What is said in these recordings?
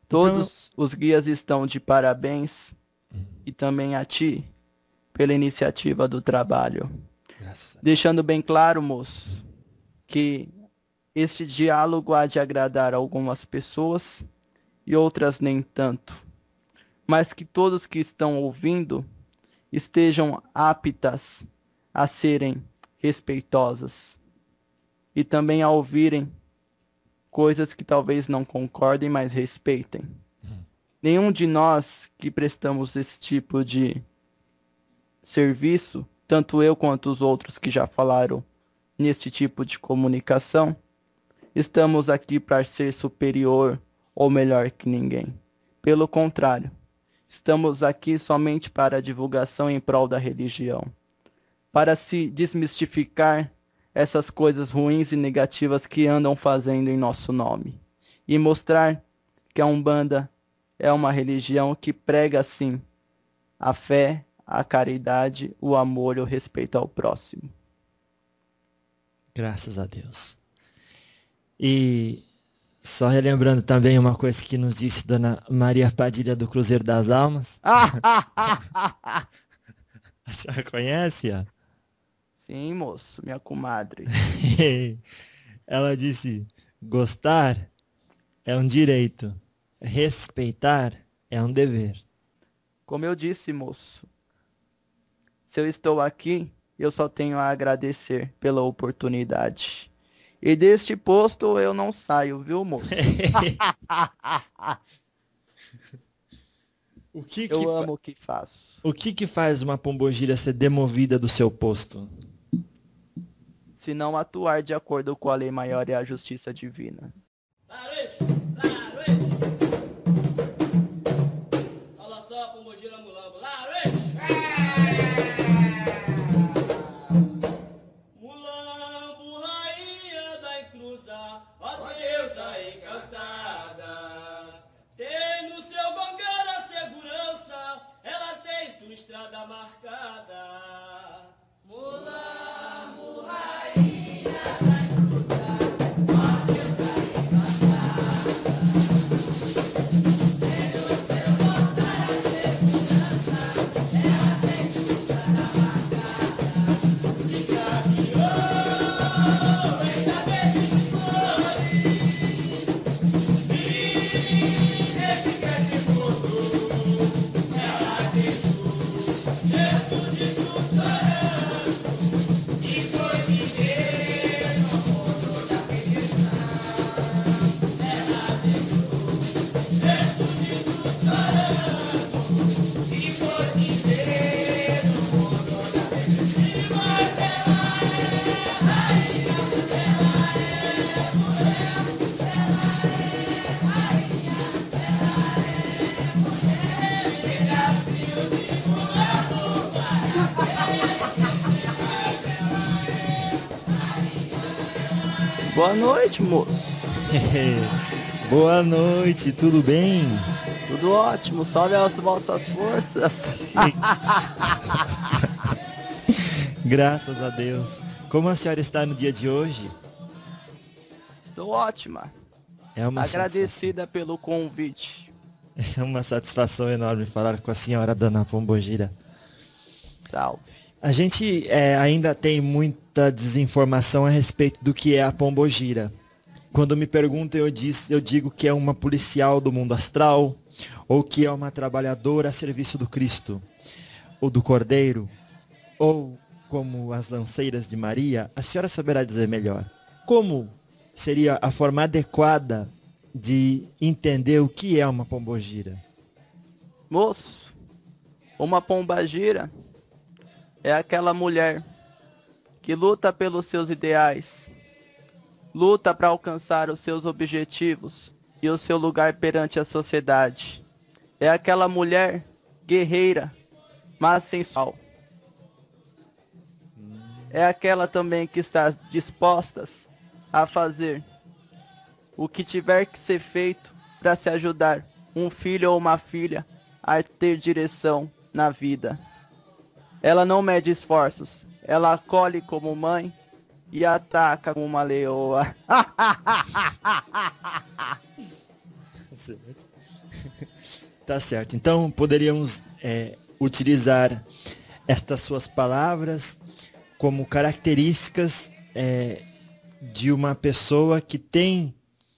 Então, Todos os guias estão de parabéns e também a ti pela iniciativa do trabalho. graças a Deus. Deixando bem claro, moço, que este diálogo há de agradar algumas pessoas e outras nem tanto, mas que todos que estão ouvindo estejam aptas a serem respeitosas e também a ouvirem coisas que talvez não concordem, mas respeitem. Nenhum de nós que prestamos esse tipo de serviço, tanto eu quanto os outros que já falaram neste tipo de comunicação, estamos aqui para ser superior ou melhor que ninguém. Pelo contrário, estamos aqui somente para a divulgação em prol da religião, para se desmistificar essas coisas ruins e negativas que andam fazendo em nosso nome, e mostrar que a Umbanda é uma religião que prega, sim, a fé, a caridade, o amor e o respeito ao próximo. Graças a Deus. E só relembrando também uma coisa que nos disse Dona Maria Padilha do Cruzeiro das Almas. A senhora conhece-a? Sim, moço, minha comadre. Ela disse: gostar é um direito, respeitar é um dever. Como eu disse, moço, se eu estou aqui, eu só tenho a agradecer pela oportunidade. E deste posto eu não saio, viu, moço? Eu amo o que faço. O que faz uma pombogira ser demovida do seu posto? Se não atuar de acordo com a lei maior e a justiça divina. Mulambo, rainha da encruza, ó deusa encantada. Tem no seu gongueiro a segurança, ela tem sua estrada marcada. Mulambo, rainha da encruza, ó deusa encantada. Tem no seu gongueiro a segurança, ela tem sua estrada marcada. E caminhou, ainda bem de flores, e nesse grande mundo, ela deixou Jesus de chorando, e foi viver no mundo da perdição. Ela deixou Jesus de chorando, e foi viver no mundo da perdição. Mas ela é rainha, ela é mulher, ela é rainha, ela é mulher, pedacinho de mulambo Boa noite, moço. Boa noite, tudo bem? Tudo ótimo, salve as vossas forças. Graças a Deus. Como a senhora está no dia de hoje? Estou ótima. É uma Agradecida pelo convite. É uma satisfação enorme falar com a senhora Dona Pombogira. Salve. A gente ainda tem muita desinformação a respeito do que é a Pombogira. Quando me perguntam, eu digo que é uma policial do mundo astral, ou que é uma trabalhadora a serviço do Cristo, ou do Cordeiro, ou como as lanceiras de Maria. A senhora saberá dizer melhor. Como seria a forma adequada de entender o que é uma pombogira? Moço, uma pombagira é aquela mulher que luta pelos seus ideais, luta para alcançar os seus objetivos e o seu lugar perante a sociedade. É aquela mulher guerreira, mas sensual. É aquela também que está disposta a fazer o que tiver que ser feito para se ajudar um filho ou uma filha a ter direção na vida. Ela não mede esforços, ela acolhe como mãe e ataca como uma leoa. Tá certo. Então, poderíamos utilizar estas suas palavras como características de uma pessoa que tem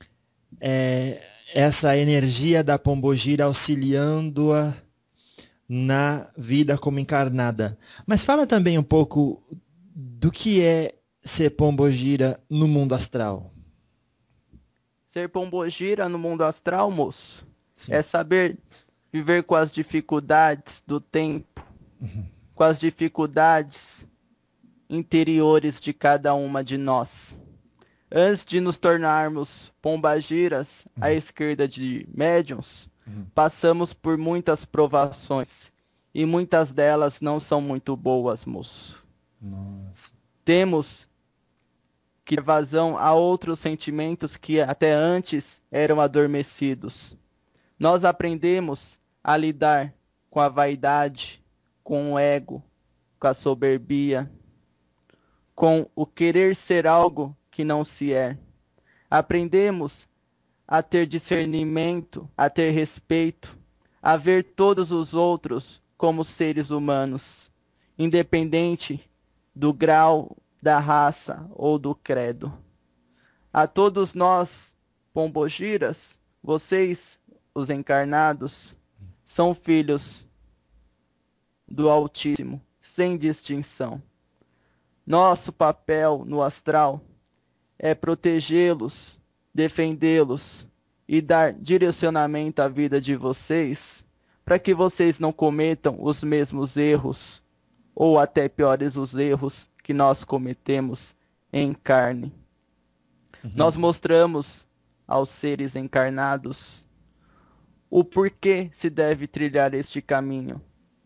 essa energia da pombogira auxiliando-a na vida como encarnada. Mas fala também um pouco do que é ser pombogira no mundo astral. Ser pombogira no mundo astral, moço, Sim. é saber viver com as dificuldades do tempo, com as dificuldades interiores de cada uma de nós. Antes de nos tornarmos pombagiras à esquerda de médiuns, passamos por muitas provações e muitas delas não são muito boas, moço. Nossa. Temos que dar vazão a outros sentimentos que até antes eram adormecidos. Nós aprendemos a lidar com a vaidade, com o ego, com a soberbia, com o querer ser algo que não se é. Aprendemos a ter discernimento, a ter respeito, a ver todos os outros como seres humanos, independente do grau, da raça ou do credo. A todos nós, pombogiras, vocês, os encarnados, são filhos do Altíssimo, sem distinção. Nosso papel no astral é protegê-los, defendê-los e dar direcionamento à vida de vocês, para que vocês não cometam os mesmos erros, ou até piores os erros que nós cometemos em carne. Nós mostramos aos seres encarnados o porquê se deve trilhar este caminho,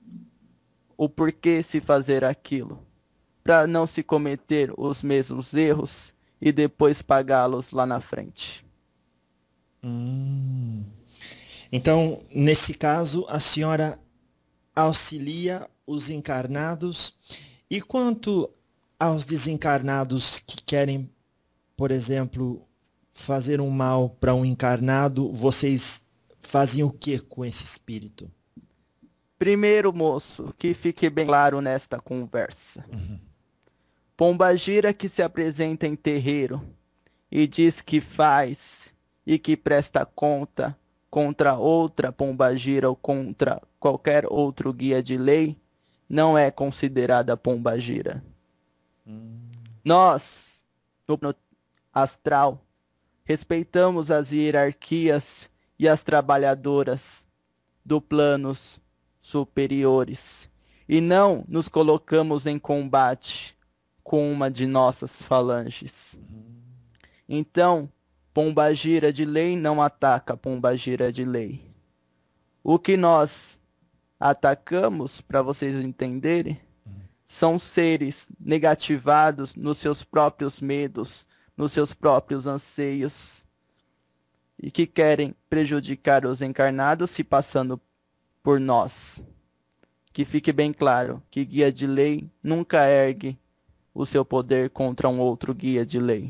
o porquê se fazer aquilo, para não se cometer os mesmos erros e depois pagá-los lá na frente. Então, nesse caso, a senhora auxilia os encarnados. E quanto aos desencarnados que querem, por exemplo, fazer um mal para um encarnado, vocês fazem o que com esse espírito? Primeiro, moço, que fique bem claro nesta conversa. Pombagira que se apresenta em terreiro e diz que faz e que presta conta contra outra pombagira ou contra qualquer outro guia de lei, não é considerada pombagira. Nós, no plano astral, respeitamos as hierarquias e as trabalhadoras do planos superiores e não nos colocamos em combate com uma de nossas falanges. Então, pombagira de lei não ataca pombagira de lei. O que nós atacamos, para vocês entenderem, são seres negativados nos seus próprios medos, nos seus próprios anseios, e que querem prejudicar os encarnados se passando por nós. Que fique bem claro que guia de lei nunca ergue o seu poder contra um outro guia de lei.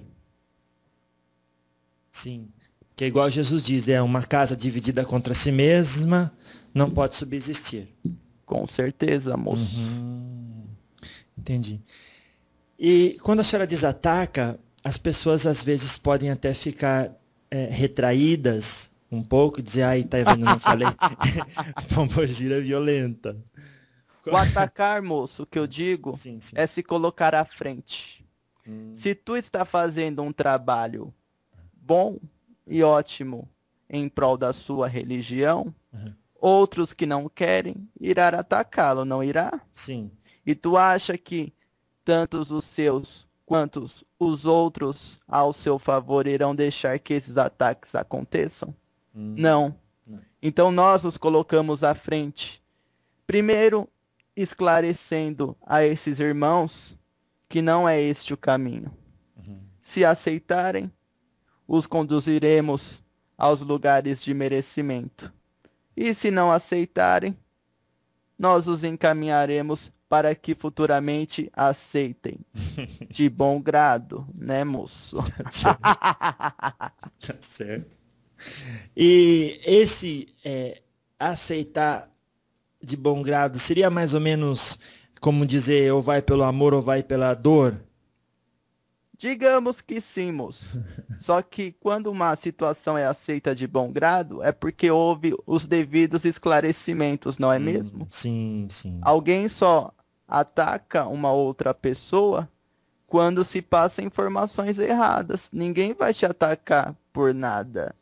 Sim, que é igual Jesus diz, uma casa dividida contra si mesma não pode subsistir. Com certeza, moço. Entendi. E quando a senhora desataca, as pessoas às vezes podem até ficar retraídas um pouco, dizer, ai, tá vendo, não falei? Pombogira violenta. O atacar, moço, o que eu digo, Sim, sim. é se colocar à frente. Se tu está fazendo um trabalho bom e ótimo em prol da sua religião, outros que não querem irá atacá-lo, não irá? Sim. E tu acha que tantos os seus quanto os outros ao seu favor irão deixar que esses ataques aconteçam? Não. Então nós nos colocamos à frente. Primeiro, esclarecendo a esses irmãos que não é este o caminho. Se aceitarem, os conduziremos aos lugares de merecimento. E se não aceitarem, nós os encaminharemos para que futuramente aceitem. De bom grado, né, moço? Tá certo. E esse aceitar de bom grado seria mais ou menos como dizer, ou vai pelo amor ou vai pela dor? Digamos que sim, moço. Só que quando uma situação é aceita de bom grado, é porque houve os devidos esclarecimentos, não é mesmo? Sim, sim. Alguém só ataca uma outra pessoa quando se passa informações erradas. Ninguém vai te atacar por nada.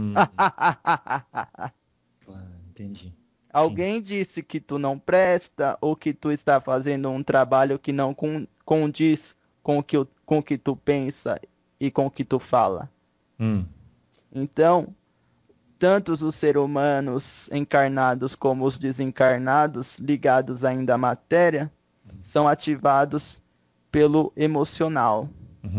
Claro, entendi. Sim. Alguém disse que tu não presta ou que tu está fazendo um trabalho que não condiz com o que tu pensa e com o que tu fala. Então, tanto os seres humanos encarnados como os desencarnados, ligados ainda à matéria, são ativados pelo emocional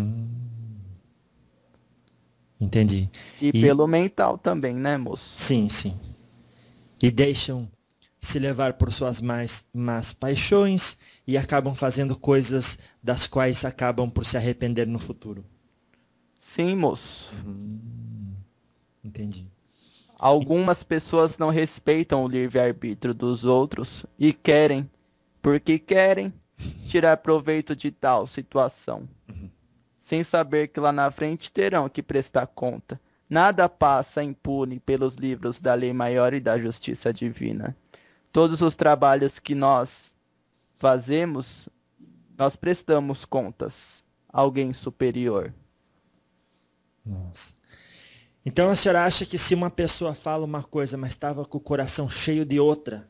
Entendi. e pelo mental também, né, moço? Sim, sim. E deixam se levar por suas más paixões e acabam fazendo coisas das quais acabam por se arrepender no futuro. Sim, moço. Entendi. Algumas pessoas não respeitam o livre-arbítrio dos outros e querem, porque querem, tirar proveito de tal situação, sem saber que lá na frente terão que prestar conta. Nada passa impune pelos livros da lei maior e da justiça divina. Todos os trabalhos que nós fazemos, nós prestamos contas a alguém superior. Nossa. Então a senhora acha que se uma pessoa fala uma coisa, mas estava com o coração cheio de outra,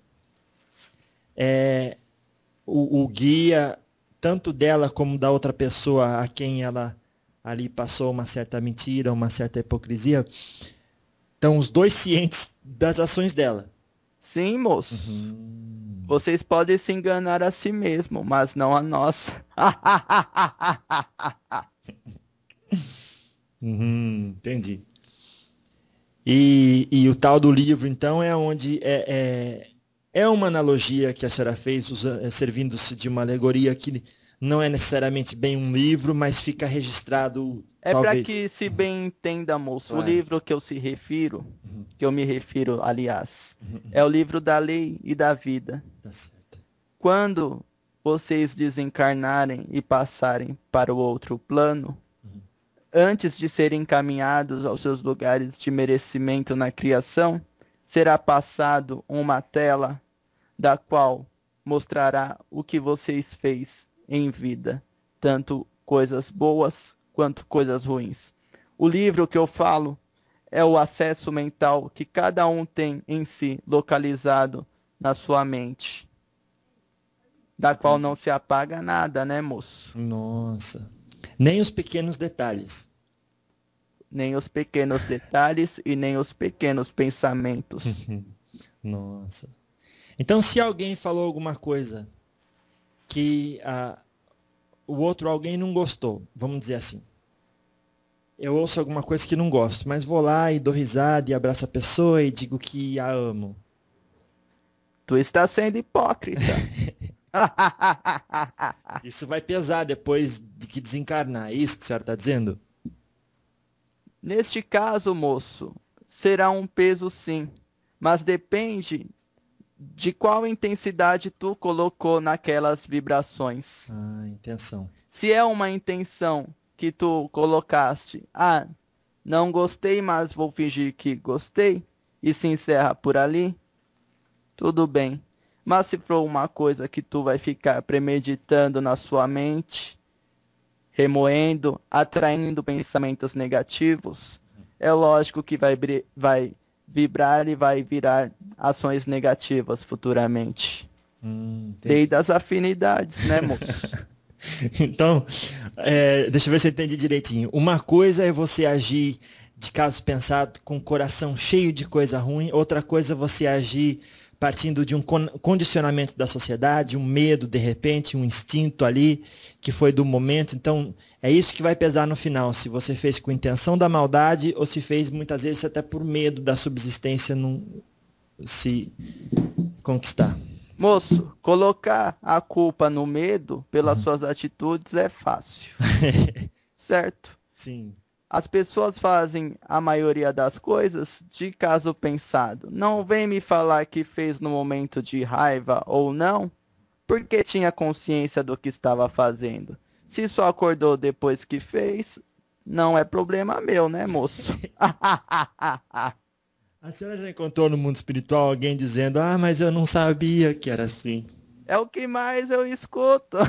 o guia, tanto dela como da outra pessoa a quem ela ali passou uma certa mentira, uma certa hipocrisia, estão os dois cientes das ações dela? Sim, moço. Vocês podem se enganar a si mesmo, mas não a nós. Entendi. E o tal do livro, então, é onde é uma analogia que a senhora fez, servindo-se de uma alegoria que não é necessariamente bem um livro, mas fica registrado, É para talvez. que se bem entenda, moço. Claro. O livro que eu me refiro, aliás, é o livro da lei e da vida. Tá certo. Quando vocês desencarnarem e passarem para o outro plano, antes de serem encaminhados aos seus lugares de merecimento na criação, será passado uma tela da qual mostrará o que vocês fez em vida, tanto coisas boas quanto coisas ruins. O livro que eu falo é o acesso mental que cada um tem em si, localizado na sua mente, da qual não se apaga nada, né, moço? Nossa. Nem os pequenos detalhes. Nem os pequenos detalhes e nem os pequenos pensamentos. Nossa. Então, se alguém falou alguma coisa que o outro alguém não gostou, vamos dizer assim. Eu ouço alguma coisa que não gosto, mas vou lá e dou risada e abraço a pessoa e digo que a amo. Tu está sendo hipócrita. Isso vai pesar depois de que desencarnar, é isso que a senhora está dizendo? Neste caso, moço, será um peso sim, mas depende de qual intensidade tu colocou naquelas vibrações. Intenção. Se é uma intenção que tu colocaste, não gostei, mas vou fingir que gostei, e se encerra por ali, tudo bem. Mas se for uma coisa que tu vai ficar premeditando na sua mente, remoendo, atraindo pensamentos negativos, é lógico que vai vibrar e vai virar ações negativas futuramente. Lei das afinidades, né, moço? Então, deixa eu ver se eu entendi direitinho. Uma coisa é você agir de caso pensado com o coração cheio de coisa ruim, outra coisa é você agir partindo de um condicionamento da sociedade, um medo, de repente, um instinto ali, que foi do momento. Então, é isso que vai pesar no final, se você fez com intenção da maldade ou se fez, muitas vezes, até por medo da subsistência não se conquistar. Moço, colocar a culpa no medo pelas suas atitudes é fácil. Certo? Sim. As pessoas fazem a maioria das coisas de caso pensado. Não vem me falar que fez no momento de raiva ou não, porque tinha consciência do que estava fazendo. Se só acordou depois que fez, não é problema meu, né, moço? A senhora já encontrou no mundo espiritual alguém dizendo, ah, mas eu não sabia que era assim. É o que mais eu escuto.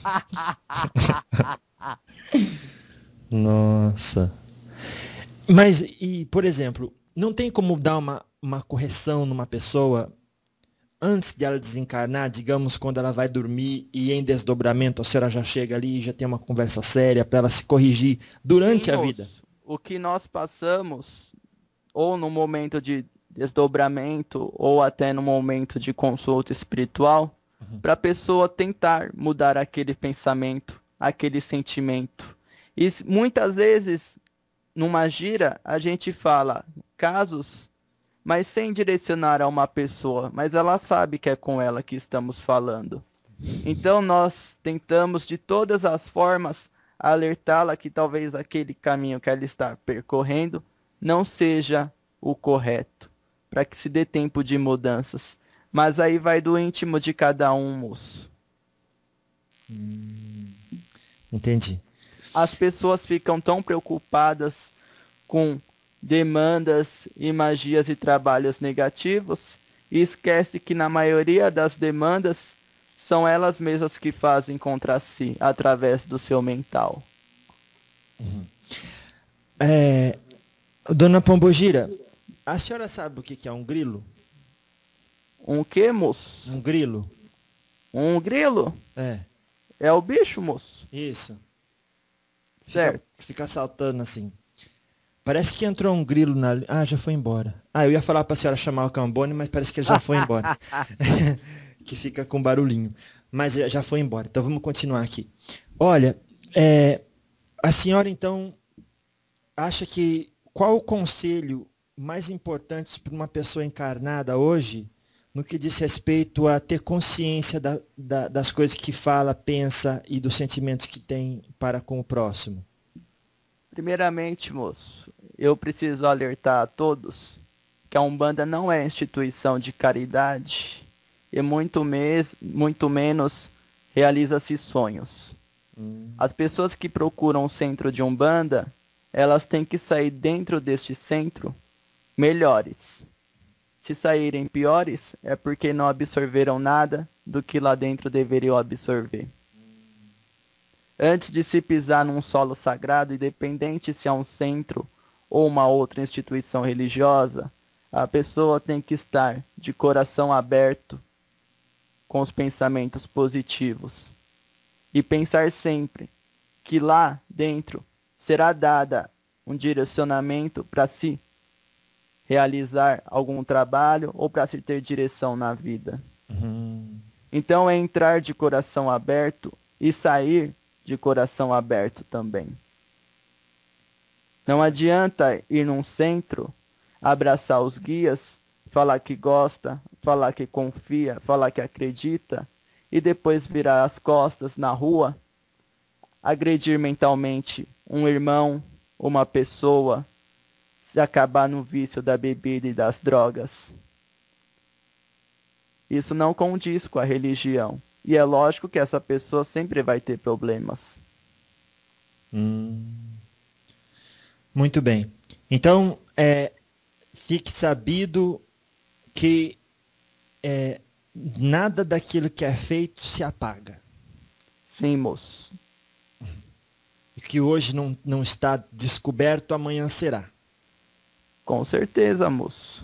Nossa. Mas, e, por exemplo, não tem como dar uma correção numa pessoa antes de ela desencarnar, digamos, quando ela vai dormir e em desdobramento, a senhora já chega ali e já tem uma conversa séria para ela se corrigir durante Sim, a moço. vida? O que nós passamos, ou no momento de desdobramento, ou até no momento de consulta espiritual, para a pessoa tentar mudar aquele pensamento, aquele sentimento. E muitas vezes, numa gira, a gente fala casos, mas sem direcionar a uma pessoa, mas ela sabe que é com ela que estamos falando. Então nós tentamos de todas as formas alertá-la que talvez aquele caminho que ela está percorrendo não seja o correto, para que se dê tempo de mudanças. Mas aí vai do íntimo de cada um, moço. Entendi. As pessoas ficam tão preocupadas com demandas e magias e trabalhos negativos e esquece que na maioria das demandas são elas mesmas que fazem contra si, através do seu mental. Dona Pombogira, a senhora sabe o que é um grilo? Um quê, moço? Um grilo? Um grilo? É, É o bicho, moço? isso. Certo. Fica saltando assim. Parece que entrou um grilo na... Ah, já foi embora. Ah, eu ia falar pra senhora chamar o Cambone, mas parece que ele já foi embora. Que fica com barulhinho. Mas já foi embora. Então vamos continuar aqui. Olha, a senhora então acha que qual o conselho mais importante para uma pessoa encarnada hoje no que diz respeito a ter consciência das coisas que fala, pensa e dos sentimentos que tem para com o próximo? Primeiramente, moço, eu preciso alertar a todos que a Umbanda não é instituição de caridade e muito menos realiza-se sonhos. As pessoas que procuram o centro de Umbanda, elas têm que sair dentro deste centro melhores. Se saírem piores, é porque não absorveram nada do que lá dentro deveriam absorver. Antes de se pisar num solo sagrado, independente se é um centro ou uma outra instituição religiosa, a pessoa tem que estar de coração aberto com os pensamentos positivos. E pensar sempre que lá dentro será dada um direcionamento para se realizar algum trabalho ou para se ter direção na vida. Então é entrar de coração aberto e sair de coração aberto também. Não adianta ir num centro, abraçar os guias, falar que gosta, falar que confia, falar que acredita e depois virar as costas na rua, agredir mentalmente um irmão, uma pessoa, se acabar no vício da bebida e das drogas. Isso não condiz com a religião. E é lógico que essa pessoa sempre vai ter problemas. Muito bem. Então, fique sabido que nada daquilo que é feito se apaga. Sim, moço. E que hoje não está descoberto, amanhã será. Com certeza, moço.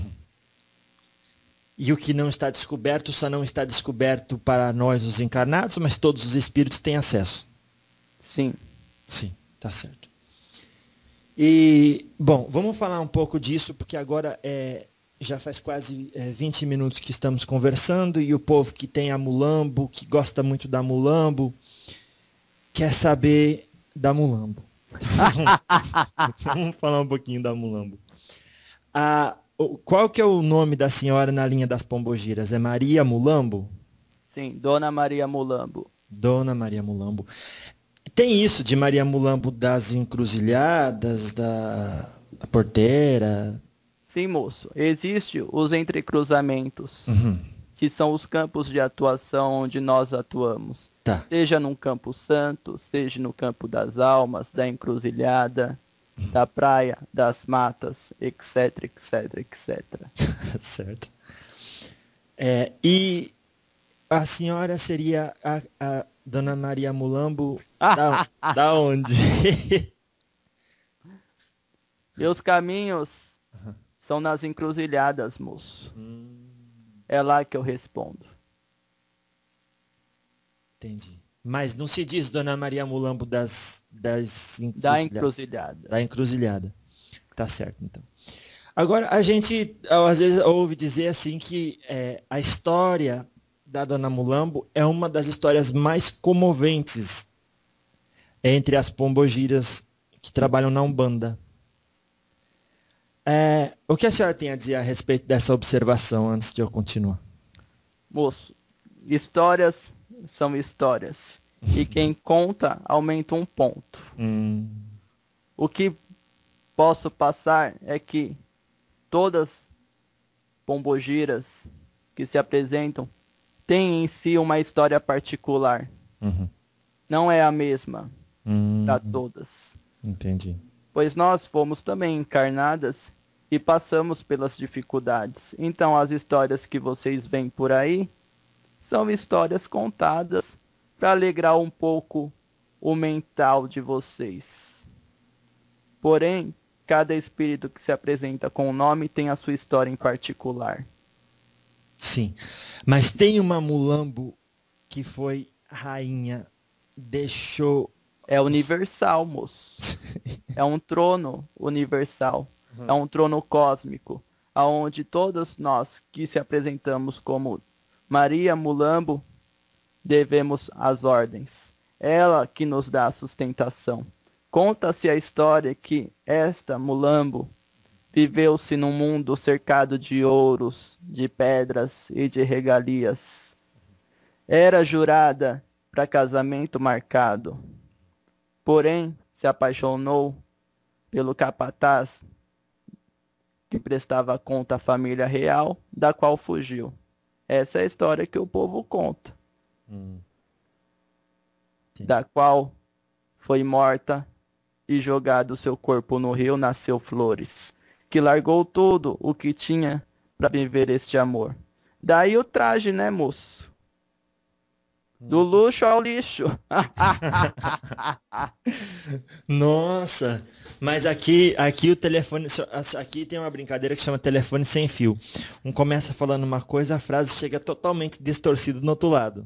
E o que não está descoberto só não está descoberto para nós, os encarnados, mas todos os espíritos têm acesso. Sim. Sim, tá certo. E, bom, vamos falar um pouco disso, porque agora já faz quase 20 minutos que estamos conversando e o povo que tem a Mulambo, que gosta muito da Mulambo, quer saber da Mulambo. Vamos falar um pouquinho da Mulambo. Qual que é o nome da senhora na linha das Pombogiras? É Maria Mulambo? Sim, Dona Maria Mulambo. Dona Maria Mulambo. Tem isso de Maria Mulambo das encruzilhadas, da porteira. Sim, moço. Existem os entrecruzamentos, Uhum. que são os campos de atuação onde nós atuamos. Tá. Seja num campo santo, seja no campo das almas, da encruzilhada, da praia, das matas, etc, etc, etc. Certo. E a senhora seria a Dona Maria Mulambo da onde? Meus caminhos são nas encruzilhadas, moço. É lá que eu respondo. Entendi. Mas não se diz Dona Maria Mulambo das Da encruzilhadas. encruzilhada. Da encruzilhada. Tá certo, então. Agora, a gente às vezes ouve dizer assim que a história da Dona Mulambo é uma das histórias mais comoventes entre as pombogiras que trabalham na Umbanda. O que a senhora tem a dizer a respeito dessa observação antes de eu continuar? Moço, histórias são histórias. E quem conta aumenta um ponto. O que posso passar é que todas pombogiras que se apresentam têm em si uma história particular. Não é a mesma para todas. Entendi. Pois nós fomos também encarnadas e passamos pelas dificuldades. Então as histórias que vocês veem por aí são histórias contadas para alegrar um pouco o mental de vocês. Porém, cada espírito que se apresenta com o nome tem a sua história em particular. Sim. Mas tem uma Mulambo que foi rainha, deixou... É universal, moço. É um trono universal. É um trono cósmico, aonde todos nós que se apresentamos como Maria Mulambo devemos as ordens. Ela que nos dá a sustentação. Conta-se a história que esta Mulambo viveu-se num mundo cercado de ouros, de pedras e de regalias. Era jurada para casamento marcado. Porém, se apaixonou pelo capataz que prestava conta à família real, da qual fugiu. Essa é a história que o povo conta. Da qual foi morta e jogado seu corpo no rio nasceu Flores, que largou tudo o que tinha para viver este amor. Daí o traje, né, moço? Do luxo ao lixo. Nossa, mas aqui o telefone, aqui tem uma brincadeira que chama telefone sem fio. Um começa falando uma coisa, a frase chega totalmente distorcida do outro lado.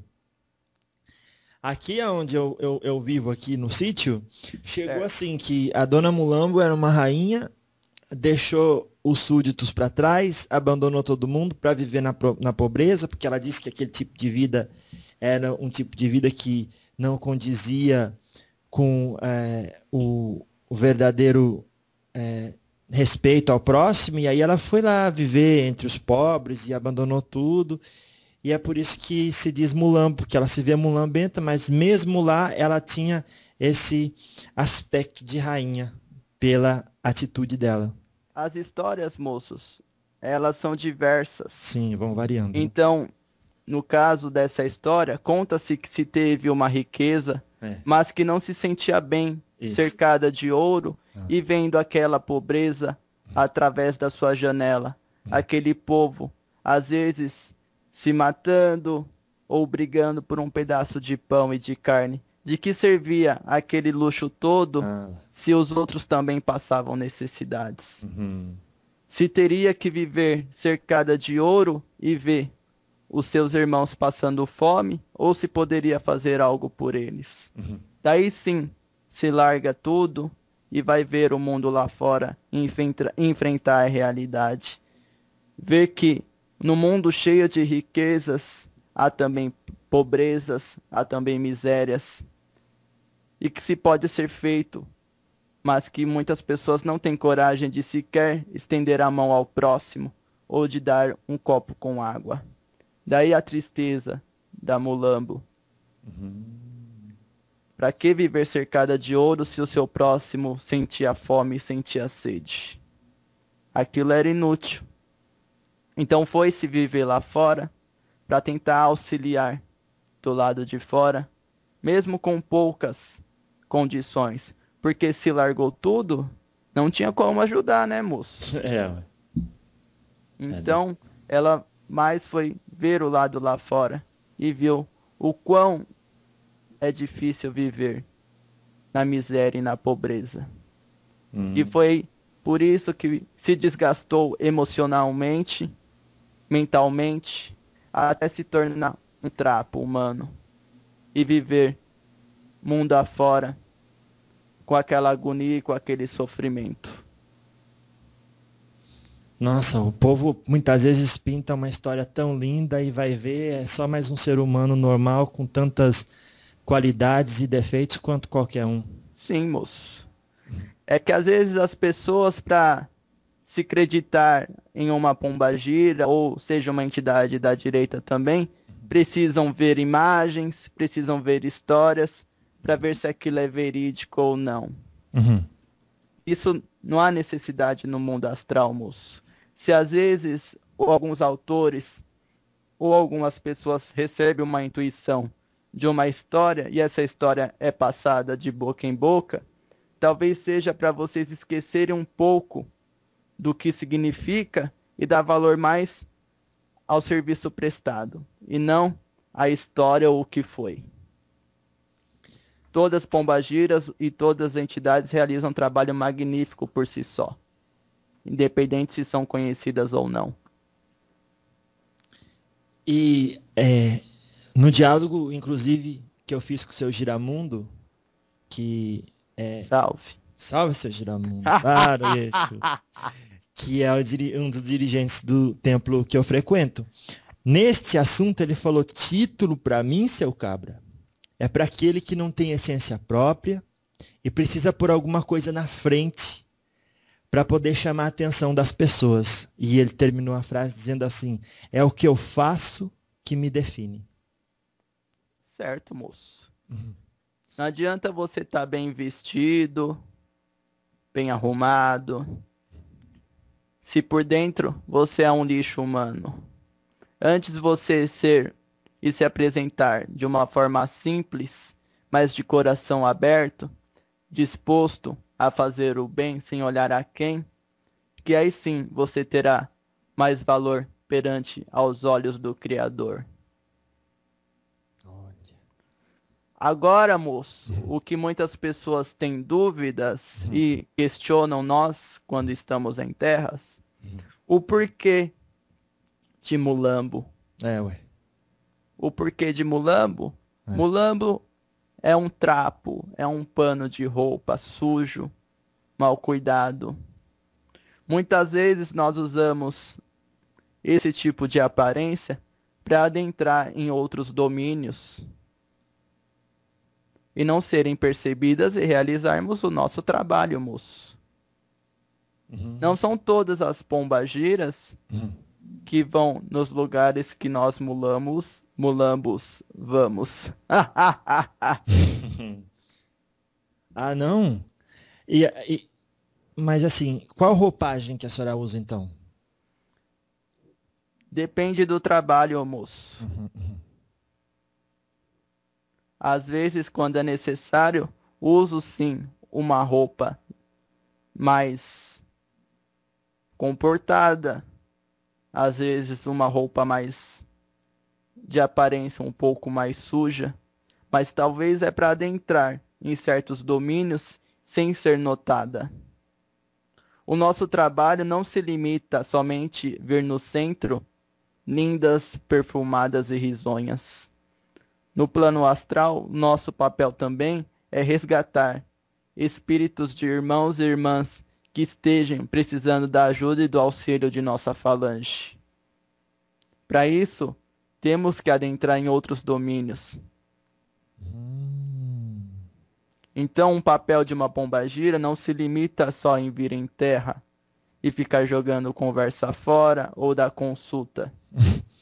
Aqui onde eu vivo, aqui no sítio, chegou assim que a Dona Mulambo era uma rainha, deixou os súditos para trás, abandonou todo mundo para viver na pobreza, porque ela disse que aquele tipo de vida era um tipo de vida que não condizia com o verdadeiro respeito ao próximo, e aí ela foi lá viver entre os pobres e abandonou tudo, e é por isso que se diz Mulambo, porque ela se vê mulambenta, mas mesmo lá ela tinha esse aspecto de rainha pela atitude dela. As histórias, moços, elas são diversas. Sim, vão variando. Então, no caso dessa história, conta-se que se teve uma riqueza, mas que não se sentia bem, cercada de ouro, e vendo aquela pobreza através da sua janela. Aquele povo, às vezes, se matando ou brigando por um pedaço de pão e de carne. De que servia aquele luxo todo se os outros também passavam necessidades? Se teria que viver cercada de ouro e ver os seus irmãos passando fome, ou se poderia fazer algo por eles? Daí sim, se larga tudo e vai ver o mundo lá fora e enfrentar a realidade. Ver que no mundo cheio de riquezas, há também pobrezas, há também misérias. E que se pode ser feito, mas que muitas pessoas não têm coragem de sequer estender a mão ao próximo ou de dar um copo com água. Daí a tristeza da Mulambo. Para que viver cercada de ouro se o seu próximo sentia fome e sentia sede? Aquilo era inútil. Então foi-se viver lá fora para tentar auxiliar do lado de fora, mesmo com poucas condições. Porque se largou tudo, não tinha como ajudar, né, moço? Ué. Então, ela mais foi ver o lado lá fora e viu o quão é difícil viver na miséria e na pobreza. E foi por isso que se desgastou emocionalmente, mentalmente, até se tornar um trapo humano e viver mundo afora com aquela agonia e com aquele sofrimento. Nossa, o povo muitas vezes pinta uma história tão linda e vai ver, é só mais um ser humano normal com tantas qualidades e defeitos quanto qualquer um. Sim, moço. É que às vezes as pessoas, para se acreditar em uma pombagira, ou seja, uma entidade da direita também, precisam ver imagens, precisam ver histórias, para ver se aquilo é verídico ou não. Isso não há necessidade no mundo astral, moço. Se às vezes alguns autores ou algumas pessoas recebem uma intuição de uma história e essa história é passada de boca em boca, talvez seja para vocês esquecerem um pouco do que significa e dar valor mais ao serviço prestado e não à história ou o que foi. Todas as pombagiras e todas as entidades realizam um trabalho magnífico por si só, independente se são conhecidas ou não. E no diálogo, inclusive, que eu fiz com o seu Giramundo, que Salve. salve seu Giramundo, claro, isso, que é um dos dirigentes do templo que eu frequento. Neste assunto ele falou: título para mim, seu cabra, é para aquele que não tem essência própria e precisa pôr alguma coisa na frente para poder chamar a atenção das pessoas. E ele terminou a frase dizendo assim: é o que eu faço que me define. Certo, moço. Não adianta você estar bem vestido, bem arrumado, se por dentro você é um lixo humano. Antes você ser e se apresentar de uma forma simples, mas de coração aberto, disposto a fazer o bem sem olhar a quem, que aí sim você terá mais valor perante aos olhos do Criador. Agora, moço, o que muitas pessoas têm dúvidas e questionam nós quando estamos em terras, o porquê de Mulambo. Ué. O porquê de Mulambo? É. Mulambo é um trapo, é um pano de roupa sujo, mal cuidado. Muitas vezes nós usamos esse tipo de aparência para adentrar em outros domínios e não serem percebidas e realizarmos o nosso trabalho, moço. Não são todas as pombagiras que vão nos lugares que nós mulambos vamos. Ah, não? Mas assim, qual roupagem que a senhora usa então? Depende do trabalho, moço. Às vezes, quando é necessário, uso sim uma roupa mais comportada. Às vezes, uma roupa mais de aparência um pouco mais suja. Mas talvez é para adentrar em certos domínios sem ser notada. O nosso trabalho não se limita somente a ver no centro lindas, perfumadas e risonhas. No plano astral, nosso papel também é resgatar espíritos de irmãos e irmãs que estejam precisando da ajuda e do auxílio de nossa falange. Para isso, temos que adentrar em outros domínios. Então, o papel de uma pombagira não se limita só em vir em terra e ficar jogando conversa fora ou dar consulta.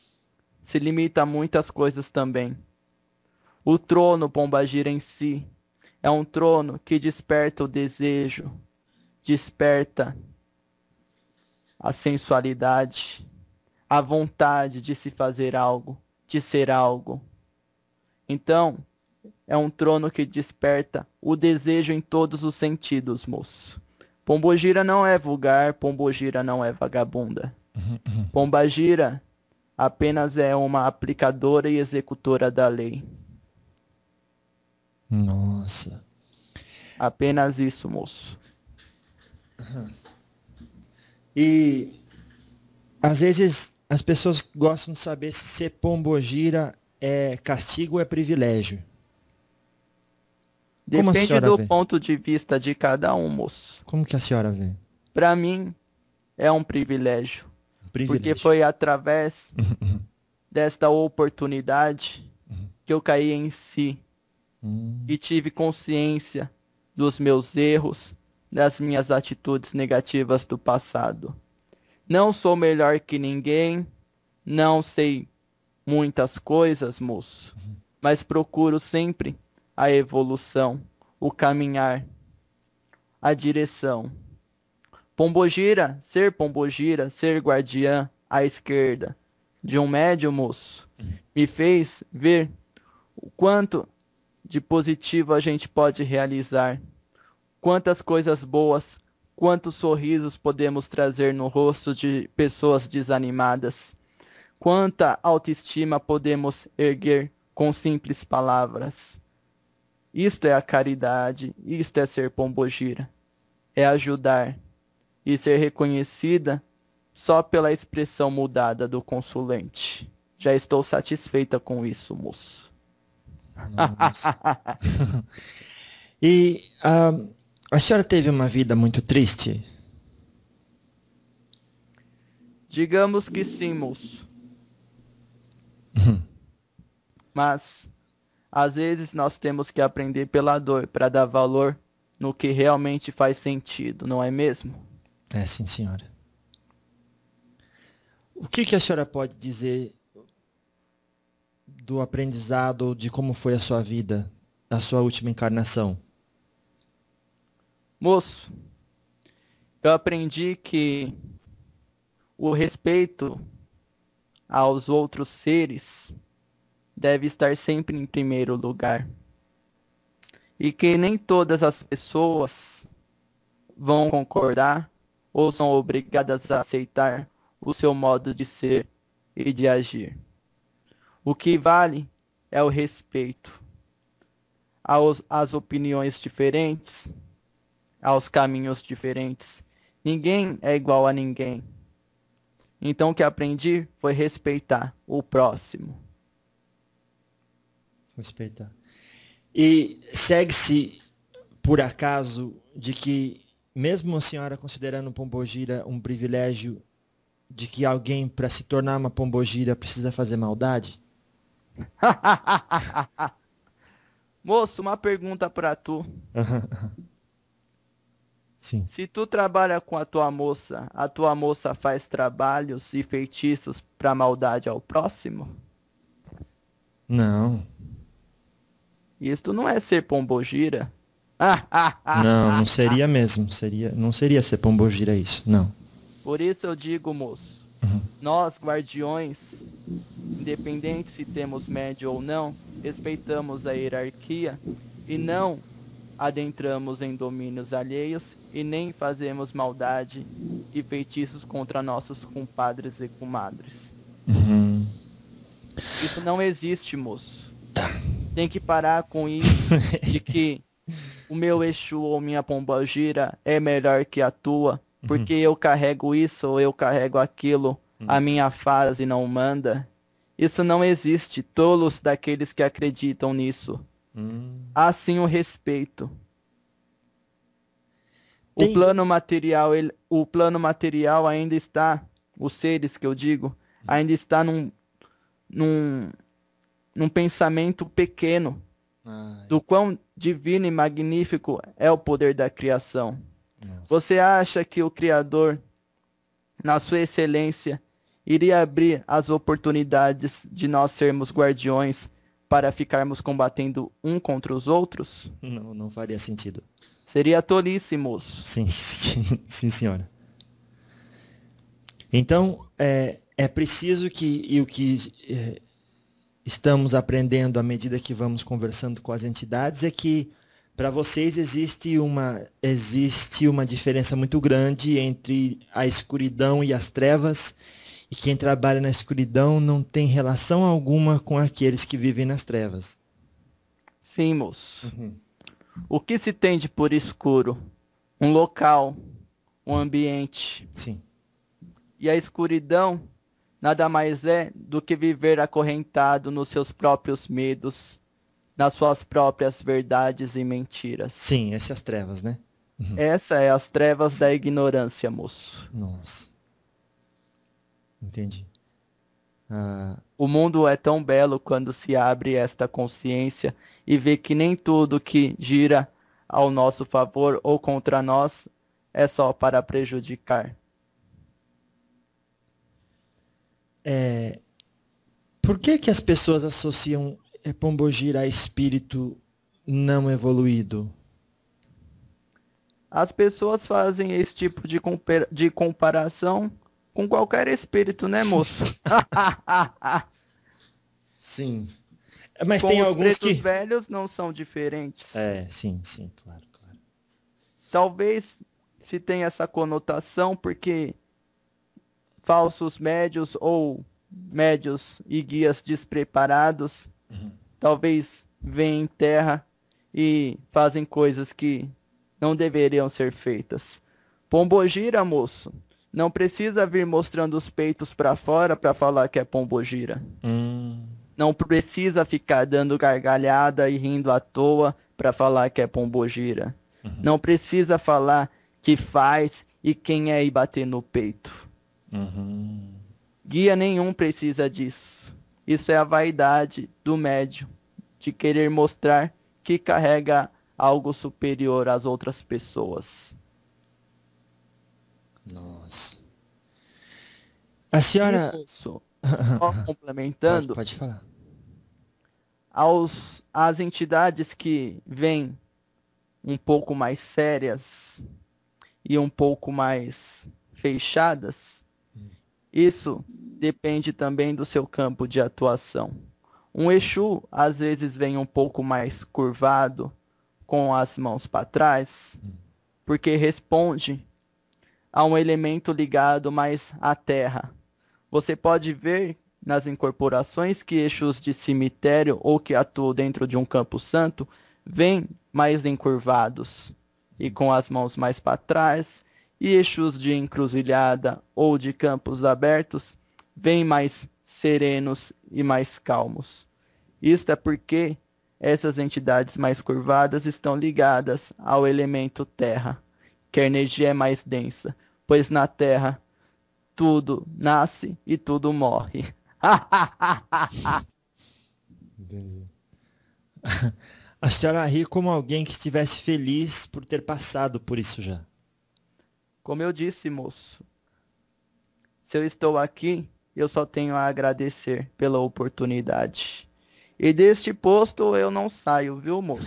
Se limita a muitas coisas também. O trono pombagira em si É um trono que desperta o desejo, desperta a sensualidade, a vontade de se fazer algo, de ser algo. Então, é um trono que desperta o desejo em todos os sentidos, moço. Pombogira não é vulgar, Pombogira não é vagabunda. Pombagira apenas é uma aplicadora e executora da lei. Nossa. Apenas isso, moço. E às vezes as pessoas gostam de saber se ser pombogira é castigo ou é privilégio. Como a Depende senhora do vê? ponto de vista de cada um, moço. Como que a senhora vê? Para mim, é um privilégio. Porque Privilégio. foi através desta oportunidade que eu caí em si e tive consciência dos meus erros, das minhas atitudes negativas do passado. Não sou melhor que ninguém, não sei muitas coisas, moço, mas procuro sempre a evolução, o caminhar, a direção. Pombogira, ser guardiã à esquerda de um médio, moço, me fez ver o quanto de positivo a gente pode realizar, quantas coisas boas, quantos sorrisos podemos trazer no rosto de pessoas desanimadas, quanta autoestima podemos erguer com simples palavras. Isto é a caridade, isto é ser pombogira, é ajudar e ser reconhecida só pela expressão mudada do consulente. Já estou satisfeita com isso, moço. Nossa. E a senhora teve uma vida muito triste? Digamos que sim, moço. Mas, às vezes, nós temos que aprender pela dor para dar valor no que realmente faz sentido, não é mesmo? É, sim, senhora. O que a senhora pode dizer do aprendizado, de como foi a sua vida, a sua última encarnação? Moço, eu aprendi que o respeito aos outros seres deve estar sempre em primeiro lugar. E que nem todas as pessoas vão concordar ou são obrigadas a aceitar o seu modo de ser e de agir. O que vale é o respeito às opiniões diferentes, aos caminhos diferentes. Ninguém é igual a ninguém. Então o que aprendi foi respeitar o próximo. Respeitar. E segue-se, por acaso, de que, mesmo a senhora considerando pombogira um privilégio, de que alguém, para se tornar uma pombogira, precisa fazer maldade? Moço, uma pergunta pra tu. Sim. Se tu trabalha com a tua moça faz trabalhos e feitiços pra maldade ao próximo? Não. Isso não é ser pombogira? Não, não seria mesmo. Não seria ser pombogira isso, não. Por isso eu digo, moço, nós, guardiões, independente se temos médio ou não, respeitamos a hierarquia e não adentramos em domínios alheios e nem fazemos maldade e feitiços contra nossos compadres e comadres. Isso não existe, moço. Tem que parar com isso de que o meu Exu ou minha pombogira é melhor que a tua, porque eu carrego isso ou eu carrego aquilo, a minha fase não manda. Isso não existe, tolos daqueles que acreditam nisso. Há sim o respeito. Tem- O plano material ainda está, os seres que eu digo, ainda está num pensamento pequeno Ai, do quão divino e magnífico é o poder da criação. nossa. Você acha que o Criador, na sua excelência, iria abrir as oportunidades de nós sermos guardiões para ficarmos combatendo um contra os outros? Não, não faria sentido. Seria tolice, moço. Sim, sim, senhora. Então, é preciso que, e o que estamos aprendendo à medida que vamos conversando com as entidades, é que para vocês existe uma diferença muito grande entre a escuridão e as trevas, e quem trabalha na escuridão não tem relação alguma com aqueles que vivem nas trevas. Sim, moço. O que se entende por escuro? Um local, um ambiente. Sim. E a escuridão nada mais é do que viver acorrentado nos seus próprios medos, nas suas próprias verdades e mentiras. Sim, essas trevas, né? Essa é as trevas da ignorância, moço. Nossa. Entendi. O mundo é tão belo quando se abre esta consciência e vê que nem tudo que gira ao nosso favor ou contra nós é só para prejudicar. Por que as pessoas associam Pombogira a espírito não evoluído? As pessoas fazem esse tipo de comparação com qualquer espírito, né, moço? Sim. Mas Com tem os alguns pretos que... velhos não são diferentes. Sim, claro. Talvez se tenha essa conotação porque falsos médios ou médios e guias despreparados talvez vêm em terra e fazem coisas que não deveriam ser feitas. Pombogira, moço, não precisa vir mostrando os peitos para fora para falar que é pombogira. Não precisa ficar dando gargalhada e rindo à toa para falar que é pombogira. Não precisa falar que faz e quem é ir bater no peito. Guia nenhum precisa disso. Isso é a vaidade do médium, de querer mostrar que carrega algo superior às outras pessoas. Nossa. A senhora... Isso, só complementando, Pode falar. às entidades que vêm um pouco mais sérias e um pouco mais fechadas, isso depende também do seu campo de atuação. Um Exu às vezes vem um pouco mais curvado, com as mãos para trás, porque responde a um elemento ligado mais à terra. Você pode ver nas incorporações que Exus de cemitério ou que atuam dentro de um campo santo vêm mais encurvados e com as mãos mais para trás, e Exus de encruzilhada ou de campos abertos vêm mais serenos e mais calmos. Isto é porque essas entidades mais curvadas estão ligadas ao elemento terra, que a energia é mais densa, pois na terra tudo nasce e tudo morre. Entendi. A senhora ri como alguém que estivesse feliz por ter passado por isso já. Como eu disse, moço, se eu estou aqui, eu só tenho a agradecer pela oportunidade. E deste posto eu não saio, viu, moço?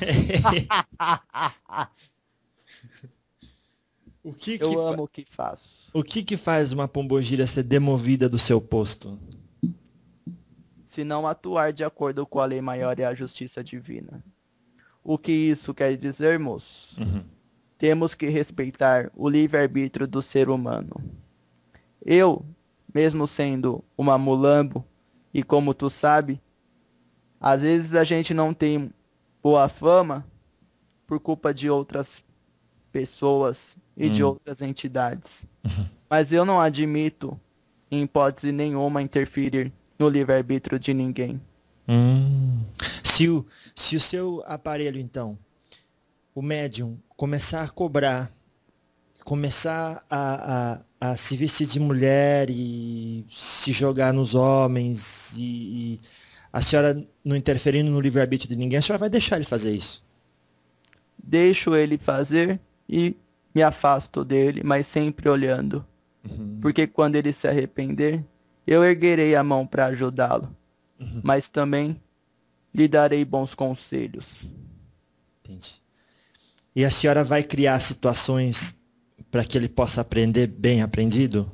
Eu amo o que faço. O que faz uma pombogira ser demovida do seu posto? Se não atuar de acordo com a lei maior e a justiça divina. O que isso quer dizer, moço? Temos que respeitar o livre-arbítrio do ser humano. Eu, mesmo sendo uma mulambo, e como tu sabe, às vezes a gente não tem boa fama por culpa de outras pessoas e de outras entidades. Mas eu não admito, em hipótese nenhuma, interferir no livre-arbítrio de ninguém. Se o seu aparelho, então, o médium, começar a cobrar, começar a se vestir de mulher e se jogar nos homens, e a senhora não interferindo no livre-arbítrio de ninguém, a senhora vai deixar ele fazer isso? Deixo ele fazer e me afasto dele, mas sempre olhando. Porque quando ele se arrepender, eu erguerei a mão para ajudá-lo. Mas também lhe darei bons conselhos. Entendi. E a senhora vai criar situações para que ele possa aprender bem aprendido?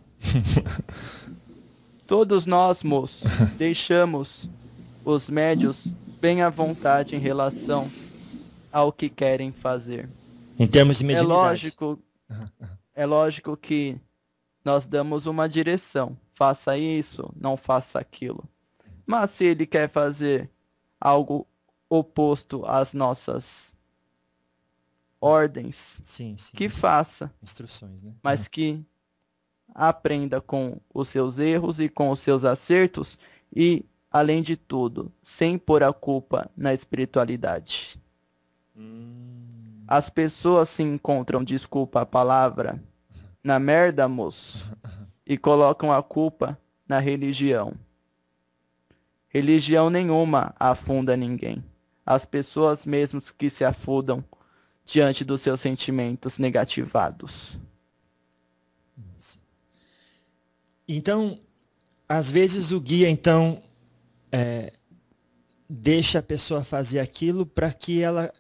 Todos nós, moço, deixamos os médios bem à vontade em relação ao que querem fazer. Em termos de mediunidade. É lógico que nós damos uma direção. Faça isso, não faça aquilo. Mas se ele quer fazer algo oposto às nossas ordens, Sim. que faça, Instruções, né? mas que aprenda com os seus erros e com os seus acertos e, além de tudo, sem pôr a culpa na espiritualidade. As pessoas se encontram, desculpa a palavra, na merda, moço, e colocam a culpa na religião. Religião nenhuma afunda ninguém. As pessoas mesmas que se afundam diante dos seus sentimentos negativados. Então, às vezes o guia, então, deixa a pessoa fazer aquilo para que ela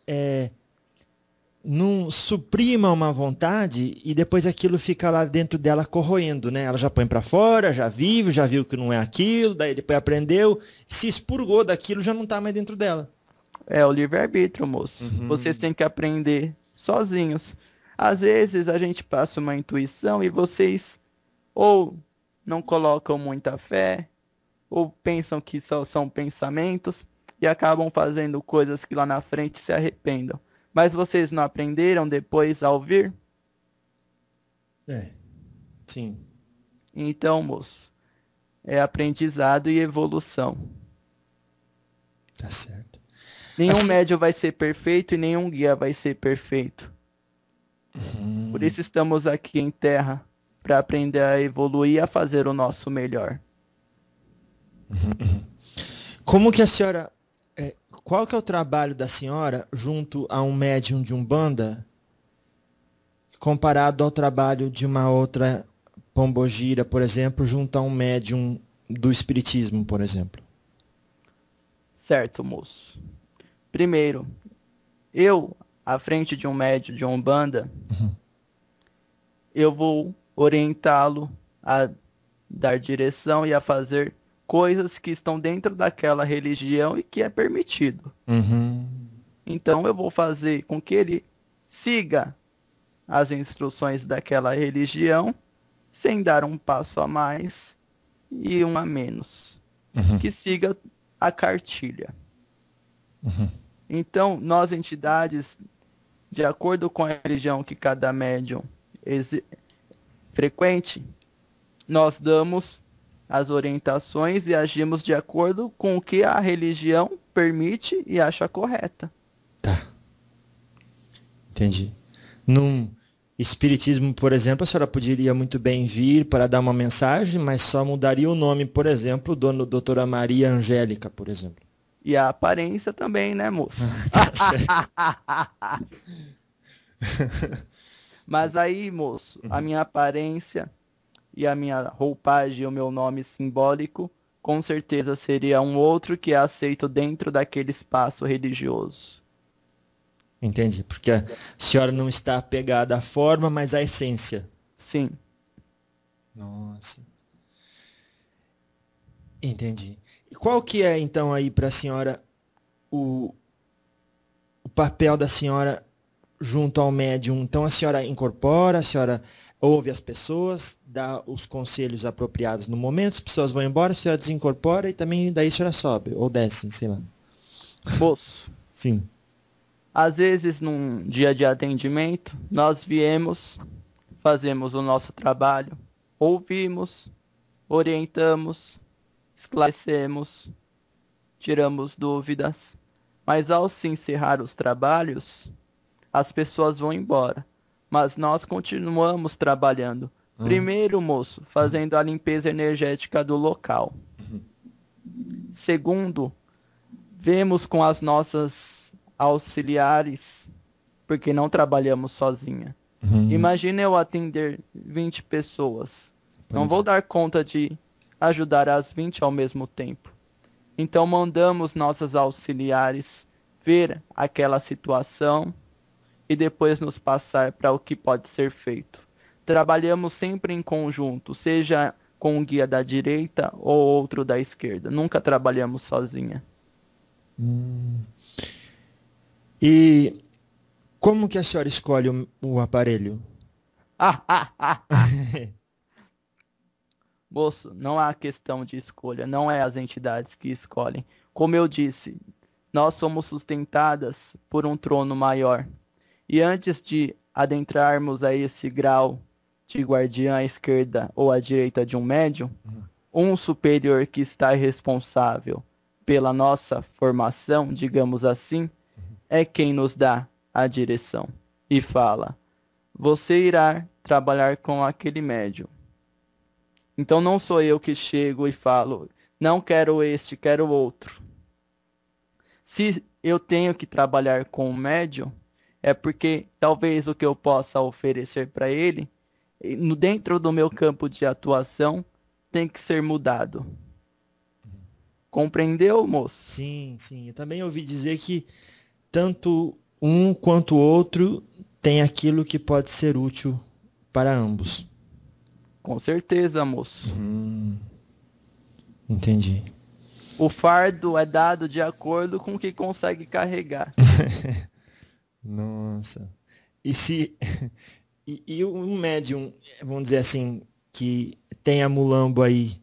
não suprima uma vontade e depois aquilo fica lá dentro dela corroendo, né? Ela já põe para fora, já viu que não é aquilo, daí depois aprendeu, se expurgou daquilo, já não está mais dentro dela. É o livre-arbítrio, moço. Vocês têm que aprender sozinhos. Às vezes a gente passa uma intuição e vocês ou não colocam muita fé, ou pensam que só são pensamentos e acabam fazendo coisas que lá na frente se arrependam. Mas vocês não aprenderam depois a ouvir? Sim. Então, moço, é aprendizado e evolução. Tá certo. Nenhum médium vai ser perfeito e nenhum guia vai ser perfeito. Por isso estamos aqui em terra, para aprender a evoluir e a fazer o nosso melhor. Como que a senhora... qual que é o trabalho da senhora junto a um médium de Umbanda comparado ao trabalho de uma outra pombogira, por exemplo, junto a um médium do espiritismo, por exemplo? Certo, moço. Primeiro, eu, à frente de um médium de Umbanda, eu vou orientá-lo a dar direção e a fazer coisas que estão dentro daquela religião e que é permitido. Então eu vou fazer com que ele siga as instruções daquela religião sem dar um passo a mais e um a menos. Que siga a cartilha. Então, nós entidades, de acordo com a religião que cada médium frequente, nós damos as orientações e agimos de acordo com o que a religião permite e acha correta. Tá. Entendi. Num espiritismo, por exemplo, a senhora poderia muito bem vir para dar uma mensagem, mas só mudaria o nome, por exemplo, doutora Maria Angélica, por exemplo. E a aparência também, né, moço? Mas aí, moço, a minha aparência e a minha roupagem e o meu nome simbólico, com certeza seria um outro que é aceito dentro daquele espaço religioso. Entendi, porque a senhora não está apegada à forma, mas à essência. Sim. Nossa. Entendi. E qual que é, então, aí para a senhora o papel da senhora junto ao médium? Então, a senhora incorpora, a senhora ouve as pessoas, dá os conselhos apropriados no momento, as pessoas vão embora, a senhora desincorpora e também daí a senhora sobe, ou desce, sei lá. Moço. Sim. Às vezes, num dia de atendimento, nós viemos, fazemos o nosso trabalho, ouvimos, orientamos, esclarecemos, tiramos dúvidas, mas ao se encerrar os trabalhos, as pessoas vão embora, mas nós continuamos trabalhando. Primeiro, moço, fazendo a limpeza energética do local. Segundo, vemos com as nossas auxiliares, porque não trabalhamos sozinha. Imagina eu atender 20 pessoas. Não vou dar conta de ajudar as 20 ao mesmo tempo. Então mandamos nossos auxiliares ver aquela situação e depois nos passar para o que pode ser feito. Trabalhamos sempre em conjunto, seja com um guia da direita ou outro da esquerda. Nunca trabalhamos sozinha. E como que a senhora escolhe o aparelho? Moço, não há questão de escolha, não é as entidades que escolhem. Como eu disse, nós somos sustentadas por um trono maior. E antes de adentrarmos a esse grau de guardiã à esquerda ou à direita de um médium, um superior que está responsável pela nossa formação, digamos assim, é quem nos dá a direção e fala: você irá trabalhar com aquele médium. Então não sou eu que chego e falo: não quero este, quero outro. Se eu tenho que trabalhar com um médium, é porque talvez o que eu possa oferecer para ele, dentro do meu campo de atuação, tem que ser mudado. Compreendeu, moço? Sim, sim. Eu também ouvi dizer que tanto um quanto o outro tem aquilo que pode ser útil para ambos. Com certeza, moço. Entendi. O fardo é dado de acordo com o que consegue carregar. Nossa. E se e um médium, vamos dizer assim, que tem a mulambo aí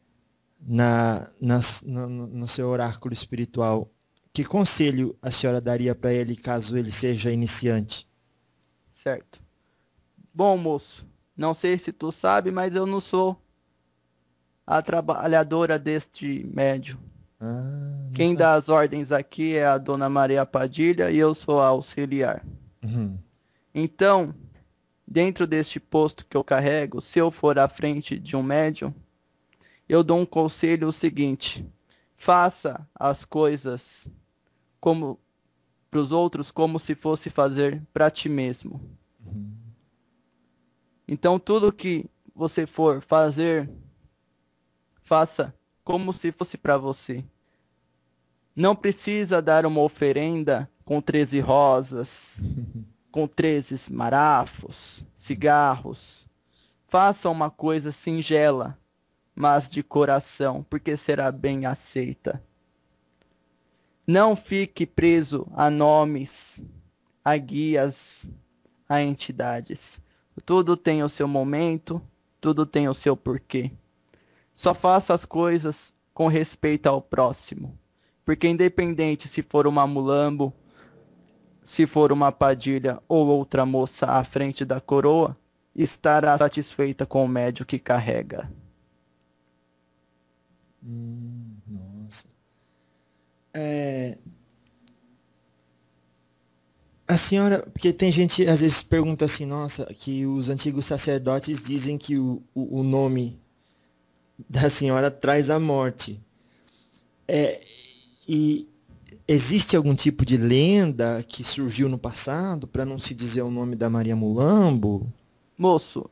no seu oráculo espiritual, que conselho a senhora daria para ele caso ele seja iniciante? Certo. Bom, moço, não sei se tu sabe, mas eu não sou a trabalhadora deste médium. Não Quem sabe. dá as ordens aqui é a dona Maria Padilha e eu sou a auxiliar. Uhum. Então, dentro deste posto que eu carrego, se eu for à frente de um médium, eu dou um conselho o seguinte: faça as coisas como para os outros como se fosse fazer para ti mesmo. Então, tudo que você for fazer, faça como se fosse para você. Não precisa dar uma oferenda com 13 rosas, com 13 marafos, cigarros. Faça uma coisa singela, mas de coração, porque será bem aceita. Não fique preso a nomes, a guias, a entidades. Tudo tem o seu momento, tudo tem o seu porquê. Só faça as coisas com respeito ao próximo. Porque independente se for uma mulambo, se for uma Padilha ou outra moça à frente da coroa, estará satisfeita com o médio que carrega. Nossa. A senhora, porque tem gente às vezes pergunta assim, nossa, que os antigos sacerdotes dizem que o nome da senhora traz a morte. E existe algum tipo de lenda que surgiu no passado para não se dizer o nome da Maria Mulambo? Moço,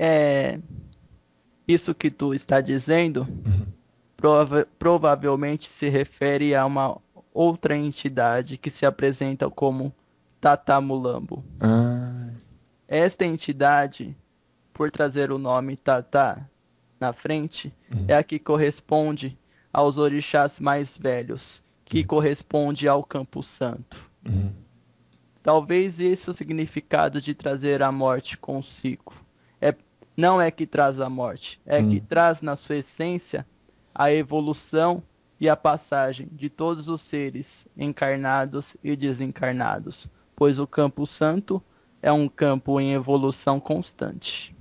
isso que tu está dizendo provavelmente se refere a uma outra entidade que se apresenta como Tata Mulambo. Esta entidade, por trazer o nome Tata na frente, é a que corresponde aos orixás mais velhos, que corresponde ao Campo Santo. Talvez esse é o significado de trazer a morte consigo. Não é que traz a morte, é que traz na sua essência a evolução e a passagem de todos os seres encarnados e desencarnados, pois o Campo Santo é um campo em evolução constante.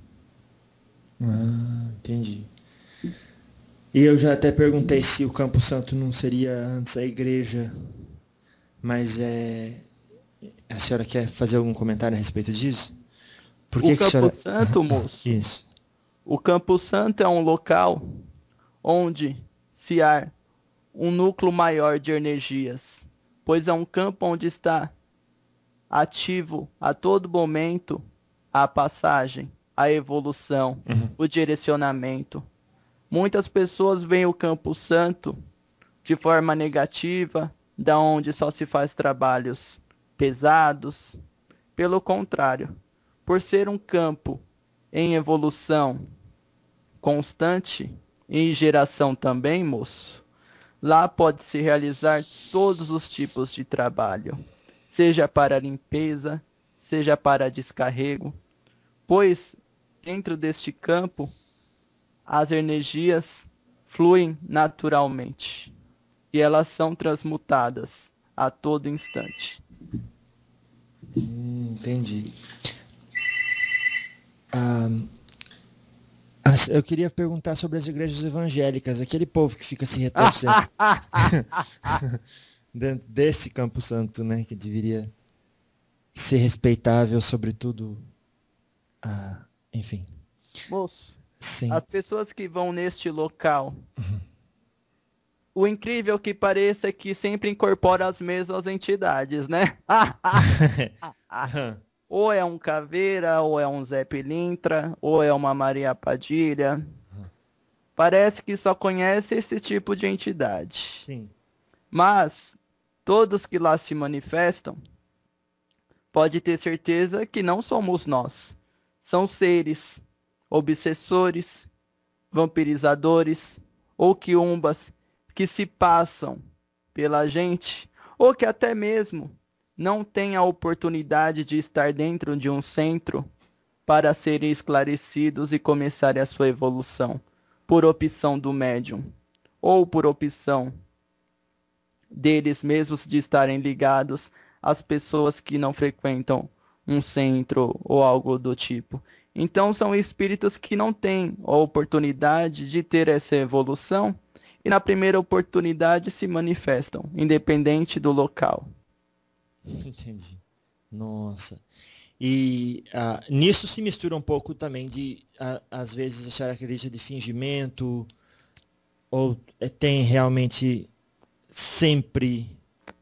Entendi. E eu já até perguntei se o Campo Santo não seria antes a igreja, mas a senhora quer fazer algum comentário a respeito disso? Por que O que a senhora... Campo Santo, moço, Isso. o Campo Santo é um local onde se há um núcleo maior de energias, pois é um campo onde está ativo a todo momento a passagem, a evolução, o direcionamento. Muitas pessoas veem o Campo Santo de forma negativa, da onde só se faz trabalhos pesados. Pelo contrário, por ser um campo em evolução constante e em geração também, moço, lá pode-se realizar todos os tipos de trabalho, seja para limpeza, seja para descarrego, pois dentro deste campo as energias fluem naturalmente e elas são transmutadas a todo instante. Entendi. Eu queria perguntar sobre as igrejas evangélicas, aquele povo que fica se retorcendo dentro desse Campo Santo, né? Que deveria ser respeitável, sobretudo. Enfim. Moço, Sim. as pessoas que vão neste local, o incrível que pareça é que sempre incorpora as mesmas entidades, né? Ou é um Caveira, ou é um Zé Pilintra, ou é uma Maria Padilha. Parece que só conhece esse tipo de entidade. Sim. Mas todos que lá se manifestam, pode ter certeza que não somos nós. São seres obsessores, vampirizadores ou quiumbas que se passam pela gente, ou que até mesmo não têm a oportunidade de estar dentro de um centro para serem esclarecidos e começarem a sua evolução, por opção do médium, ou por opção deles mesmos de estarem ligados às pessoas que não frequentam um centro ou algo do tipo. Então são espíritos que não têm a oportunidade de ter essa evolução e na primeira oportunidade se manifestam, independente do local. Entendi. Nossa. E nisso se mistura um pouco também de, às vezes, a senhora acredita de fingimento, ou tem realmente sempre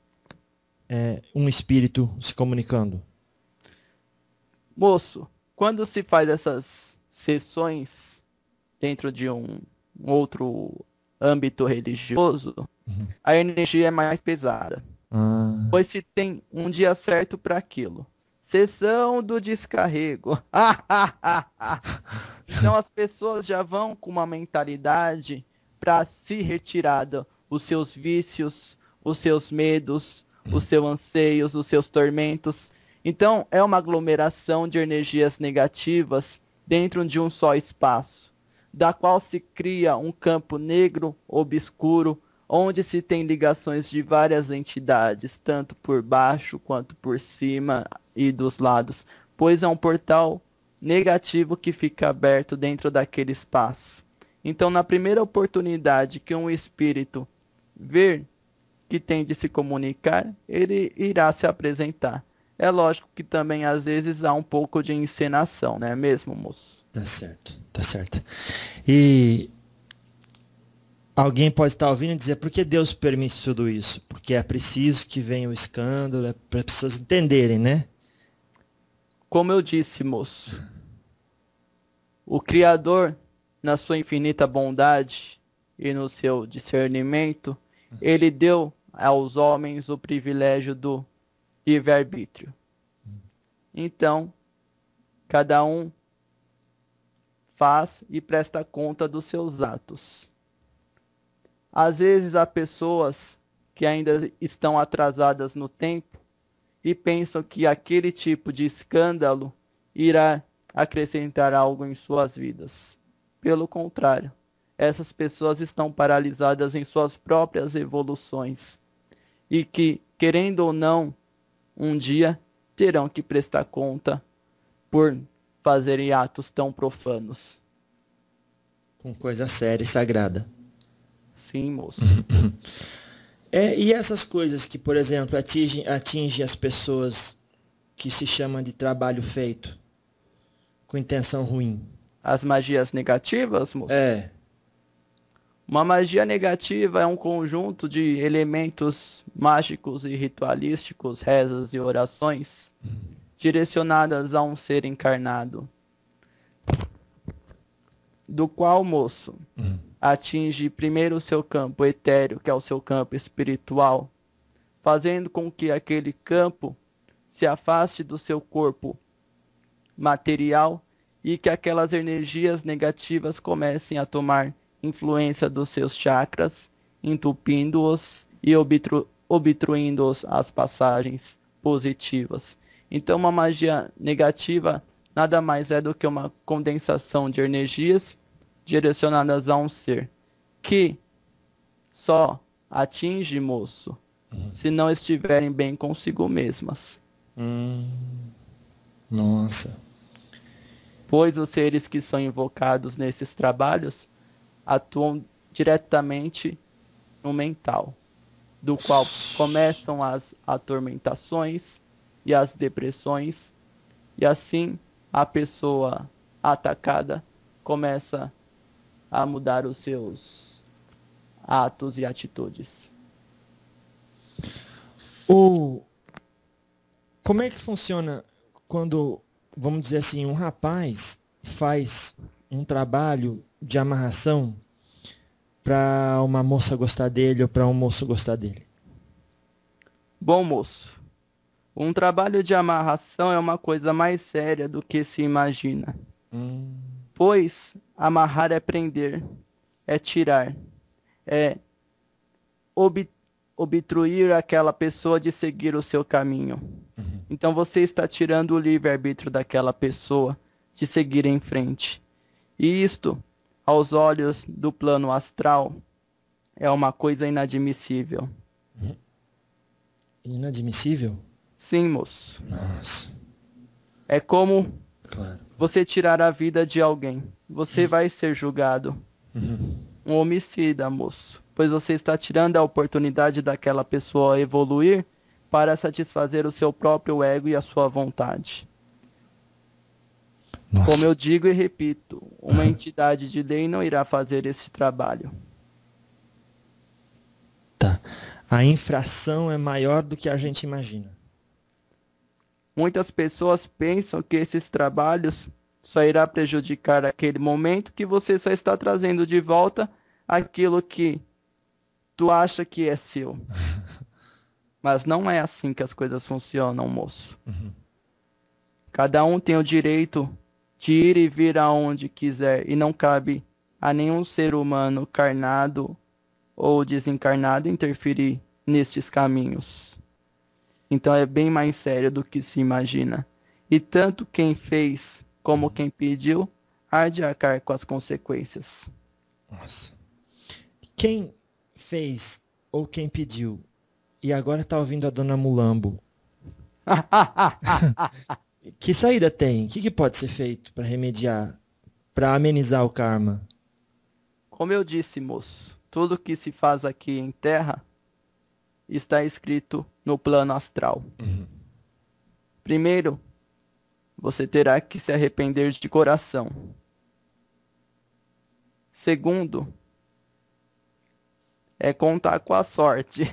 um espírito se comunicando? Moço, quando se faz essas sessões dentro de um outro âmbito religioso, a energia é mais pesada. Pois se tem um dia certo para aquilo. Sessão do descarrego. Então as pessoas já vão com uma mentalidade para se retirar os seus vícios, os seus medos, os seus anseios, os seus tormentos. Então é uma aglomeração de energias negativas dentro de um só espaço, da qual se cria um campo negro, obscuro, onde se tem ligações de várias entidades, tanto por baixo quanto por cima e dos lados, pois é um portal negativo que fica aberto dentro daquele espaço. Então, na primeira oportunidade que um espírito ver que tem de se comunicar, ele irá se apresentar. É lógico que também às vezes há um pouco de encenação, não é mesmo, moço? Tá certo, tá certo. E alguém pode estar ouvindo e dizer, por que Deus permite tudo isso? Porque é preciso que venha o escândalo, é para as pessoas entenderem, né? Como eu disse, moço, o Criador, na sua infinita bondade e no seu discernimento, ele deu aos homens o privilégio do livre-arbítrio. Então, cada um faz e presta conta dos seus atos. Às vezes há pessoas que ainda estão atrasadas no tempo e pensam que aquele tipo de escândalo irá acrescentar algo em suas vidas. Pelo contrário, essas pessoas estão paralisadas em suas próprias evoluções e que, querendo ou não, um dia terão que prestar conta por fazerem atos tão profanos. Com coisa séria e sagrada. Sim, moço. E essas coisas que, por exemplo, atingem as pessoas que se chamam de trabalho feito com intenção ruim? As magias negativas, moço? É. Uma magia negativa é um conjunto de elementos mágicos e ritualísticos, rezas e orações direcionadas a um ser encarnado, do qual, moço, atinge primeiro o seu campo etéreo, que é o seu campo espiritual, fazendo com que aquele campo se afaste do seu corpo material e que aquelas energias negativas comecem a tomar influência dos seus chakras, entupindo-os e obstruindo-os as passagens positivas. Então, uma magia negativa nada mais é do que uma condensação de energias direcionadas a um ser que só atinge, moço, se não estiverem bem consigo mesmas. Nossa. Pois os seres que são invocados nesses trabalhos atuam diretamente no mental, do qual começam as atormentações e as depressões, e assim a pessoa atacada começa a mudar os seus atos e atitudes. Como é que funciona quando, vamos dizer assim, um rapaz faz um trabalho de amarração para uma moça gostar dele ou para um moço gostar dele? Bom, moço, um trabalho de amarração é uma coisa mais séria do que se imagina. Pois amarrar é prender, é tirar, é obstruir aquela pessoa de seguir o seu caminho. Então você está tirando o livre-arbítrio daquela pessoa de seguir em frente. E isto, aos olhos do plano astral, é uma coisa inadmissível. Inadmissível? Sim, moço. Nossa. É como Claro. você tirar a vida de alguém. Você vai ser julgado. Um homicida, moço. Pois você está tirando a oportunidade daquela pessoa evoluir para satisfazer o seu próprio ego e a sua vontade. Nossa. Como eu digo e repito, uma entidade de lei não irá fazer esse trabalho. Tá. A infração é maior do que a gente imagina. Muitas pessoas pensam que esses trabalhos só irá prejudicar aquele momento que você só está trazendo de volta aquilo que tu acha que é seu. Mas não é assim que as coisas funcionam, moço. Cada um tem o direito de ir e vir aonde quiser e não cabe a nenhum ser humano carnado ou desencarnado interferir nestes caminhos. Então é bem mais sério do que se imagina. E tanto quem fez como quem pediu há de arcar com as consequências. Nossa. Quem fez ou quem pediu e agora tá ouvindo a dona Mulambo, que saída tem? O que pode ser feito para remediar, para amenizar o karma? Como eu disse, moço, tudo que se faz aqui em terra está escrito no plano astral. Primeiro, você terá que se arrepender de coração. Segundo, é contar com a sorte.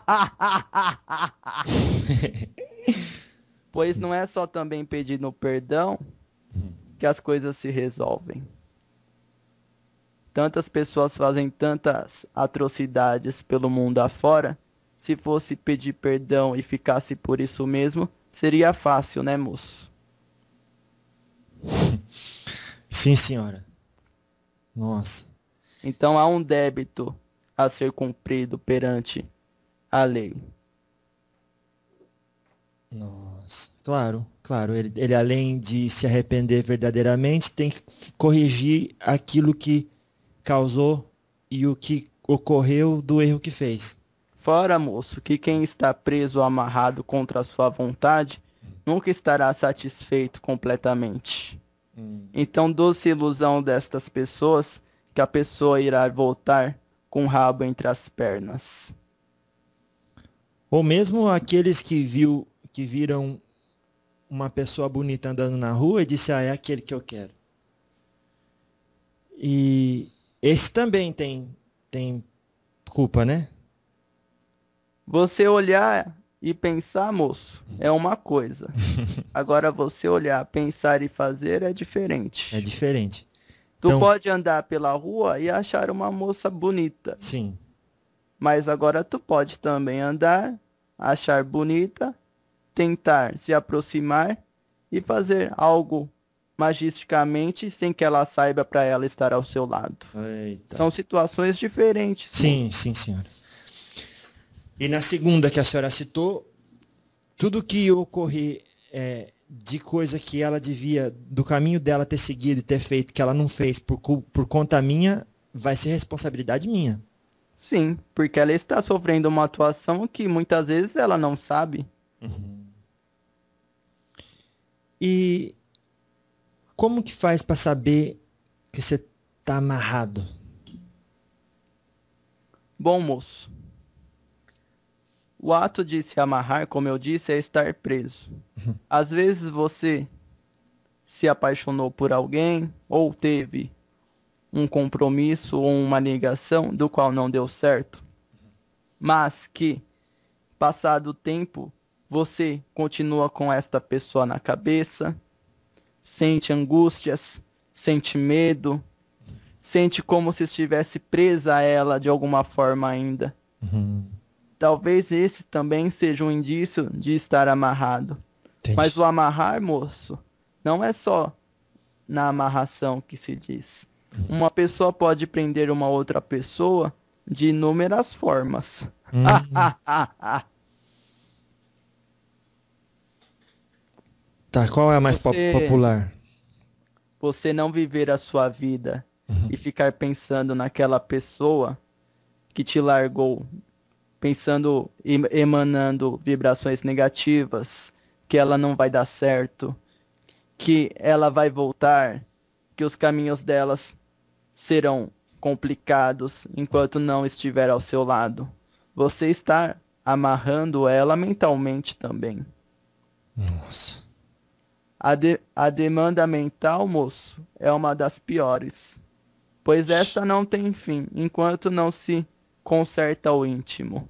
Pois não é só também pedindo perdão que as coisas se resolvem. Tantas pessoas fazem tantas atrocidades pelo mundo afora. Se fosse pedir perdão e ficasse por isso mesmo, seria fácil, né, moço? Sim, senhora. Nossa. Então há um débito a ser cumprido perante a lei. Nossa. Claro, claro. Ele além de se arrepender verdadeiramente, tem que corrigir aquilo que causou e o que ocorreu do erro que fez. Fora, moço, que quem está preso ou amarrado contra a sua vontade nunca estará satisfeito completamente. Então, doce ilusão destas pessoas que a pessoa irá voltar com o rabo entre as pernas. Ou mesmo aqueles que viram uma pessoa bonita andando na rua e disse, é aquele que eu quero. E esse também tem culpa, né? Você olhar e pensar, moço, é uma coisa. Agora você olhar, pensar e fazer é diferente. É diferente. Tu Então, pode andar pela rua e achar uma moça bonita, sim. mas agora tu pode também andar, achar bonita, tentar se aproximar e fazer algo magisticamente sem que ela saiba para ela estar ao seu lado. Eita. São situações diferentes. Sim, sim, senhora. E na segunda que a senhora citou, tudo que ocorrer de coisa que ela devia, do caminho dela ter seguido e ter feito, que ela não fez por conta minha, vai ser responsabilidade minha. Sim, porque ela está sofrendo uma atuação que muitas vezes ela não sabe. E como que faz para saber que você tá amarrado? Bom, moço, o ato de se amarrar, como eu disse, é estar preso. Às vezes você se apaixonou por alguém ou teve um compromisso ou uma negação do qual não deu certo, mas que, passado o tempo, você continua com esta pessoa na cabeça, sente angústias, sente medo, sente como se estivesse presa a ela de alguma forma ainda. Talvez esse também seja um indício de estar amarrado. Entendi. Mas o amarrar, moço, não é só na amarração que se diz. Uma pessoa pode prender uma outra pessoa de inúmeras formas. Tá, qual é a mais Você- popular? Você não viver a sua vida e ficar pensando naquela pessoa que te largou, pensando e emanando vibrações negativas, que ela não vai dar certo, que ela vai voltar, que os caminhos delas serão complicados enquanto não estiver ao seu lado. Você está amarrando ela mentalmente também. Nossa. A demanda mental, moço, é uma das piores, pois esta não tem fim enquanto não se conserta o íntimo.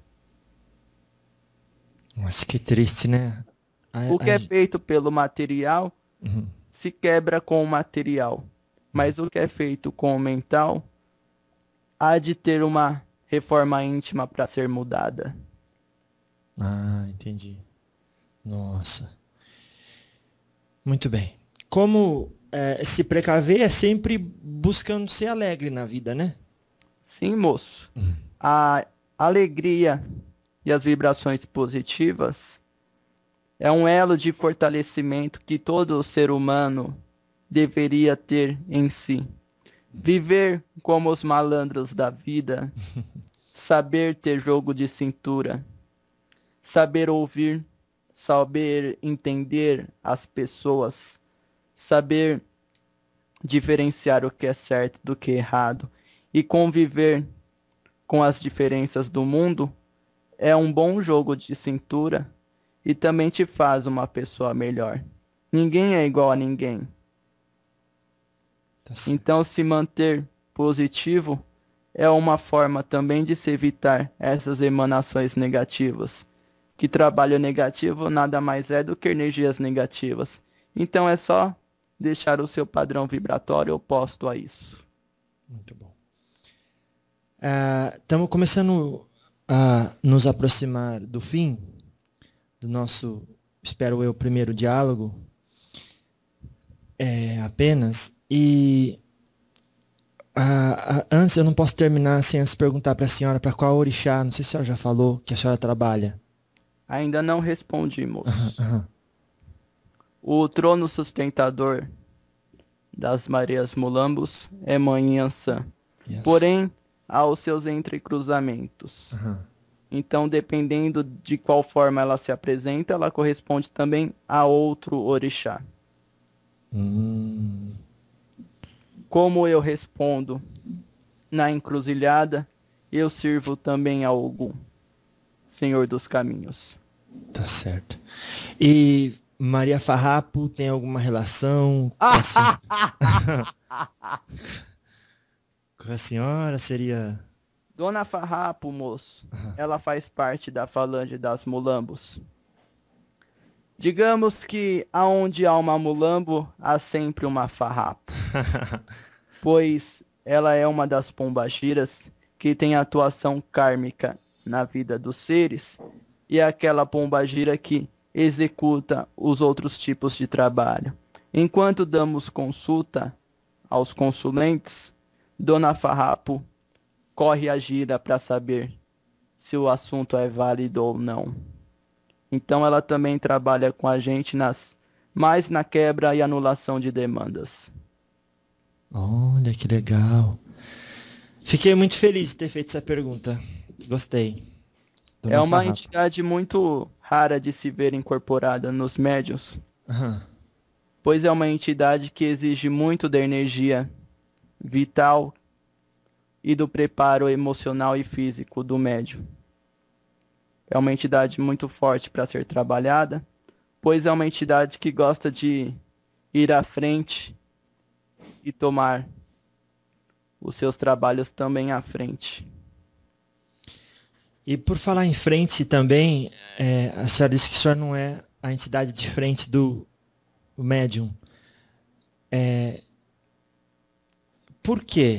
Nossa, que triste, né? O que é feito pelo material se quebra com o material, mas o que é feito com o mental há de ter uma reforma íntima para ser mudada. Ah, entendi. Nossa. Muito bem. Como se precaver é sempre buscando ser alegre na vida, né? Sim, moço. A alegria e as vibrações positivas é um elo de fortalecimento que todo ser humano deveria ter em si. Viver como os malandros da vida, saber ter jogo de cintura, saber ouvir, saber entender as pessoas, saber diferenciar o que é certo do que é errado e conviver com as diferenças do mundo é um bom jogo de cintura e também te faz uma pessoa melhor. Ninguém é igual a ninguém. Tá certo. Então, se manter positivo é uma forma também de se evitar essas emanações negativas. Que trabalho negativo nada mais é do que energias negativas. Então, é só deixar o seu padrão vibratório oposto a isso. Muito bom. Estamos começando a nos aproximar do fim do nosso, espero eu, primeiro diálogo. Apenas. E antes eu não posso terminar sem antes perguntar para a senhora para qual orixá, não sei se a senhora já falou, que a senhora trabalha. Ainda não respondi, moço. Aham. O trono sustentador das Marias Mulambos é Mãe Yansan. Yes. Porém, há os seus entrecruzamentos. Aham. Então, dependendo de qual forma ela se apresenta, ela corresponde também a outro orixá. Como eu respondo na encruzilhada, eu sirvo também a Ogum, Senhor dos Caminhos. Tá certo. E Maria Farrapo tem alguma relação com a senhora? Com a senhora seria... Dona Farrapo, moço, ela faz parte da falange das Mulambos. Digamos que aonde há uma Mulambo, há sempre uma Farrapo. pois ela é uma das pombagiras que tem atuação kármica na vida dos seres e é aquela pombagira que executa os outros tipos de trabalho. Enquanto damos consulta aos consulentes, Dona Farrapo corre a gira para saber se o assunto é válido ou não. Então ela também trabalha com a gente mais na quebra e anulação de demandas. Olha que legal. Fiquei muito feliz de ter feito essa pergunta. Gostei. Dona É uma Farrapo. entidade muito rara de se ver incorporada nos médiuns, Aham. pois é uma entidade que exige muito da energia vital e do preparo emocional e físico do médium. É uma entidade muito forte para ser trabalhada, pois é uma entidade que gosta de ir à frente e tomar os seus trabalhos também à frente. E por falar em frente também, a senhora disse que a senhora não é a entidade de frente do médium. Por quê?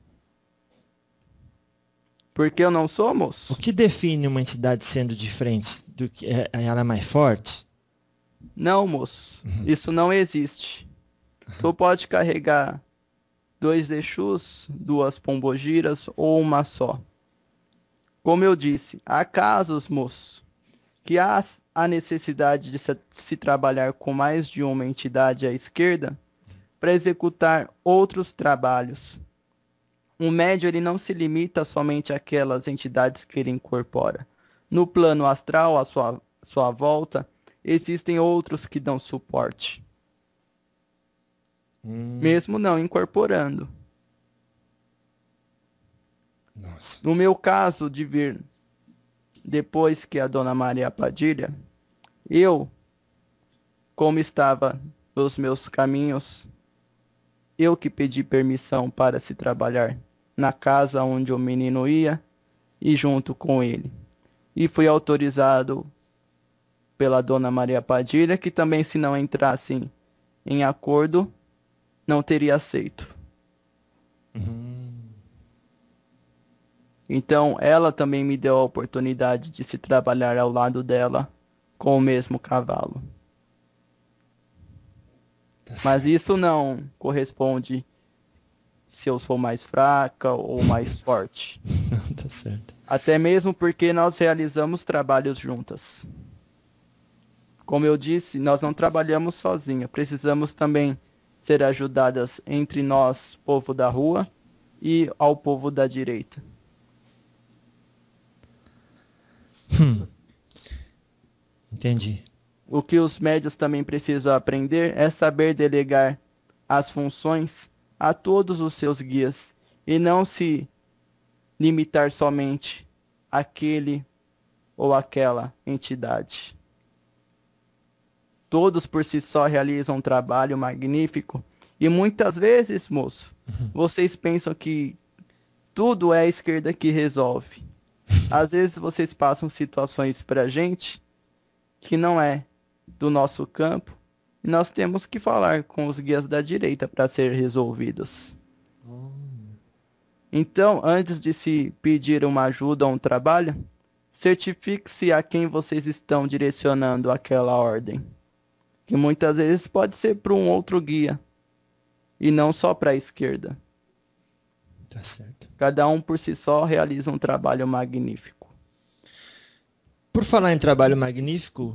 Porque eu não sou, O moço? que define uma entidade sendo de frente? Ela é mais forte? Não, moço. Isso não existe. Tu pode carregar 2 Exus, 2 pombogiras ou uma só. Como eu disse, há casos, moço, que há a necessidade de se trabalhar com mais de uma entidade à esquerda para executar outros trabalhos. O médium ele não se limita somente àquelas entidades que ele incorpora. No plano astral, à sua volta, existem outros que dão suporte, mesmo não incorporando. Nossa. No meu caso de vir depois que a Dona Maria Padilha, eu, como estava nos meus caminhos, eu que pedi permissão para se trabalhar na casa onde o menino ia e junto com ele. E fui autorizado pela Dona Maria Padilha, que também se não entrasse em acordo, não teria aceito. Então, ela também me deu a oportunidade de se trabalhar ao lado dela com o mesmo cavalo. Tá Mas certo. isso não corresponde se eu sou mais fraca ou mais forte. Não, tá certo. Até mesmo porque nós realizamos trabalhos juntas. Como eu disse, nós não trabalhamos sozinhos. Precisamos também ser ajudadas entre nós, povo da rua, e ao povo da direita. Entendi. O que os médios também precisam aprender é saber delegar as funções a todos os seus guias e não se limitar somente àquele ou àquela entidade. Todos por si só realizam um trabalho magnífico e muitas vezes, moço, vocês pensam que tudo é a esquerda que resolve. Às vezes vocês passam situações pra gente que não é do nosso campo e nós temos que falar com os guias da direita para ser resolvidos. Então, antes de se pedir uma ajuda ou um trabalho, certifique-se a quem vocês estão direcionando aquela ordem, que muitas vezes pode ser para um outro guia e não só para a esquerda. Tá certo. Cada um por si só realiza um trabalho magnífico. Por falar em trabalho magnífico,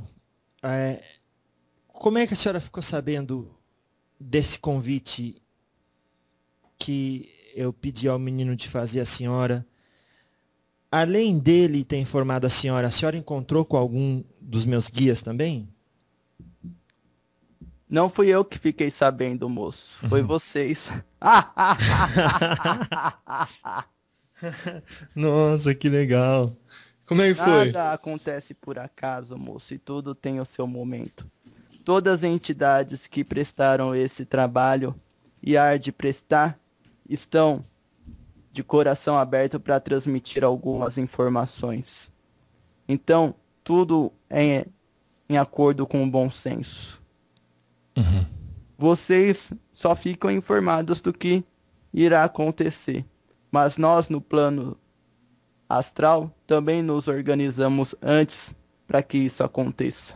como é que a senhora ficou sabendo desse convite que eu pedi ao menino de fazer a senhora? Além dele ter informado a senhora encontrou com algum dos meus guias também? Não fui eu que fiquei sabendo, moço. Foi vocês. Nossa, que legal. Como é que foi? Nada acontece por acaso, moço, e tudo tem o seu momento. Todas as entidades que prestaram esse trabalho e há de prestar estão de coração aberto para transmitir algumas informações. Então, tudo é em acordo com o bom senso. Vocês só ficam informados do que irá acontecer. Mas nós, no plano astral, também nos organizamos antes para que isso aconteça.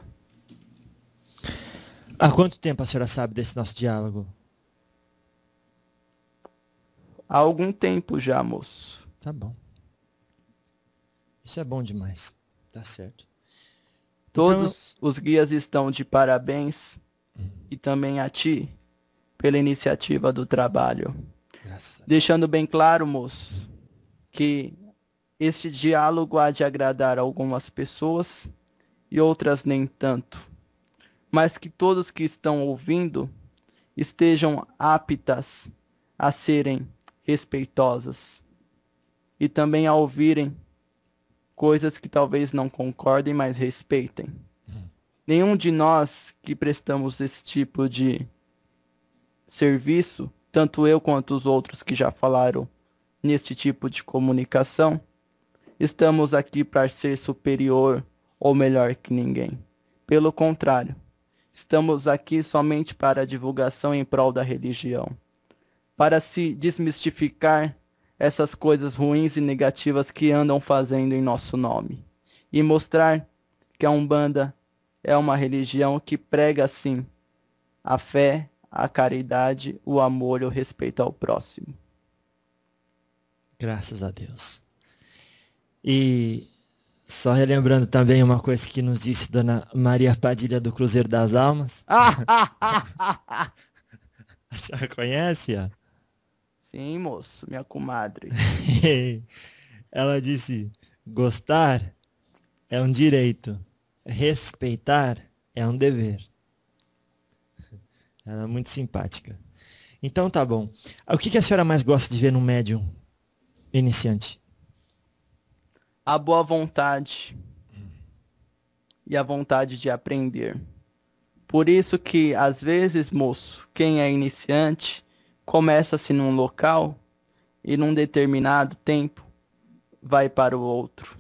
Há quanto tempo a senhora sabe desse nosso diálogo? Há algum tempo já, moço. Tá bom. Isso é bom demais. Tá certo. Todos os guias estão de parabéns e também a ti pela iniciativa do trabalho. Graças a Deus. Deixando bem claro, moço, que este diálogo há de agradar algumas pessoas e outras nem tanto, mas que todos que estão ouvindo estejam aptas a serem respeitosas e também a ouvirem coisas que talvez não concordem, mas respeitem. Nenhum de nós que prestamos esse tipo de serviço, tanto eu quanto os outros que já falaram neste tipo de comunicação, estamos aqui para ser superior ou melhor que ninguém. Pelo contrário, estamos aqui somente para a divulgação em prol da religião, para se desmistificar essas coisas ruins e negativas que andam fazendo em nosso nome, e mostrar que a Umbanda é uma religião que prega, sim, a fé, a caridade, o amor e o respeito ao próximo. Graças a Deus. E só relembrando também uma coisa que nos disse Dona Maria Padilha do Cruzeiro das Almas. A senhora conhece-a? Sim, moço, minha comadre. Ela disse, gostar é um direito, respeitar é um dever. Ela é muito simpática. Então tá bom. O que a senhora mais gosta de ver num médium iniciante? A boa vontade e a vontade de aprender. Por isso que, às vezes, moço, quem é iniciante começa-se num local e num determinado tempo vai para o outro.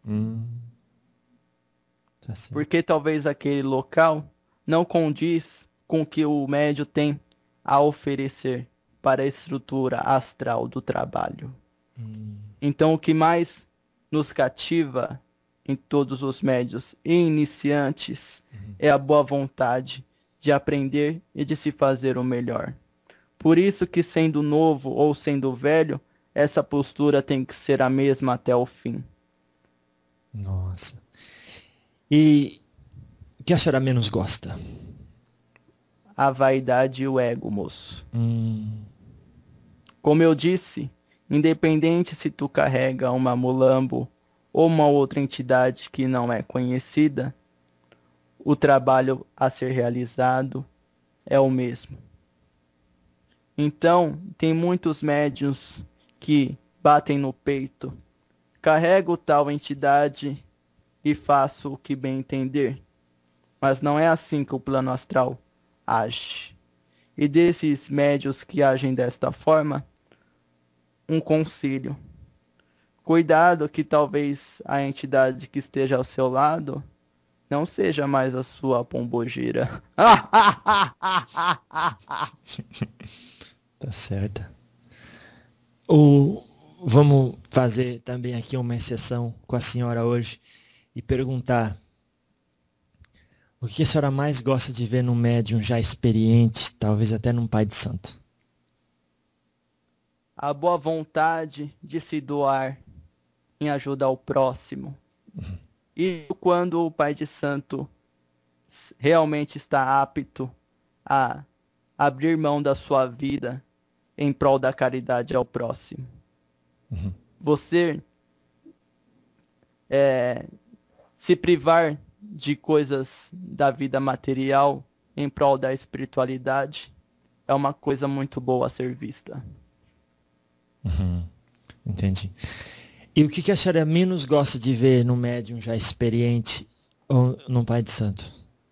Tá certo. Porque talvez aquele local não condiz com o que o médium tem a oferecer para a estrutura astral do trabalho. Então o que mais nos cativa em todos os médiuns e iniciantes é a boa vontade de aprender e de se fazer o melhor. Por isso que, sendo novo ou sendo velho, essa postura tem que ser a mesma até o fim. Nossa. E o que a senhora menos gosta? A vaidade e o ego, moço. Como eu disse, independente se tu carrega uma mulambo ou uma outra entidade que não é conhecida, o trabalho a ser realizado é o mesmo. Então, tem muitos médiuns que batem no peito, carrego tal entidade e faço o que bem entender. Mas não é assim que o plano astral age. E desses médiuns que agem desta forma, um conselho. Cuidado que talvez a entidade que esteja ao seu lado não seja mais a sua pombogira. Tá certo. Vamos fazer também aqui uma exceção com a senhora hoje e perguntar o que a senhora mais gosta de ver num médium já experiente, talvez até num pai de santo? A boa vontade de se doar em ajudar o próximo. E quando o pai de santo realmente está apto a abrir mão da sua vida em prol da caridade ao próximo. Você se privar de coisas da vida material em prol da espiritualidade é uma coisa muito boa a ser vista. Entendi. E o que a senhora menos gosta de ver num médium já experiente ou num pai de santo?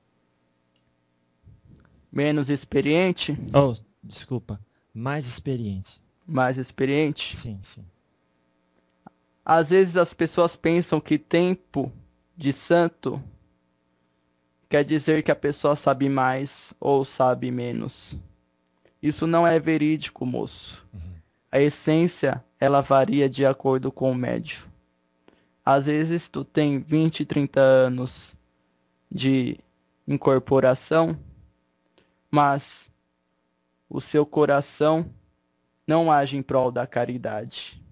Menos experiente, Oh, desculpa. Mais experiente. mais experiente. Sim, sim. Às vezes as pessoas pensam que tempo de santo quer dizer que a pessoa sabe mais ou sabe menos. Isso não é verídico, moço. A essência, ela varia de acordo com o médio. Às vezes tu tem 20, 30 anos de incorporação, mas o seu coração não age em prol da caridade.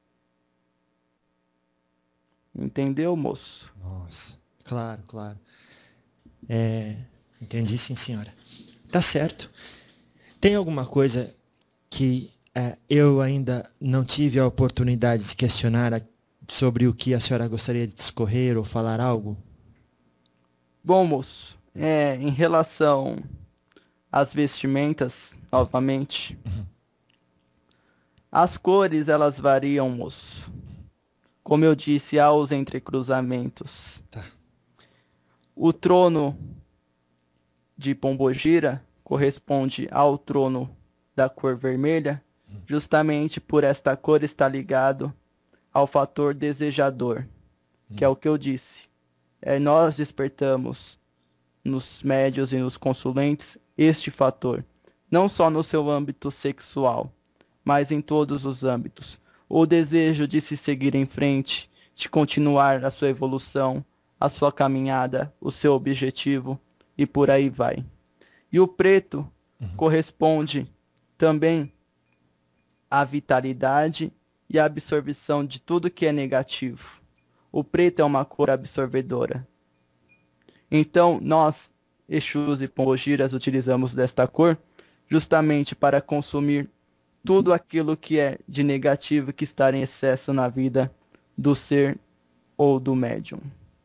Entendeu, moço? Nossa, claro, claro. Entendi, sim, senhora. Tá certo. Tem alguma coisa que eu ainda não tive a oportunidade de questionar sobre o que a senhora gostaria de discorrer ou falar algo? Bom, moço, em relação às vestimentas, novamente, as cores elas variam, moço. Como eu disse, há os entrecruzamentos. Tá. O trono de Pombogira corresponde ao trono da cor vermelha, justamente por esta cor estar ligado ao fator desejador, que é o que eu disse. Nós despertamos nos médios e nos consulentes este fator, não só no seu âmbito sexual, mas em todos os âmbitos. O desejo de se seguir em frente, de continuar a sua evolução, a sua caminhada, o seu objetivo e por aí vai. E o preto corresponde também à vitalidade e à absorção de tudo que é negativo. O preto é uma cor absorvedora. Então, nós, Exus e Pombogiras, utilizamos desta cor justamente para consumir tudo aquilo que é de negativo que está em excesso na vida do ser ou do médium.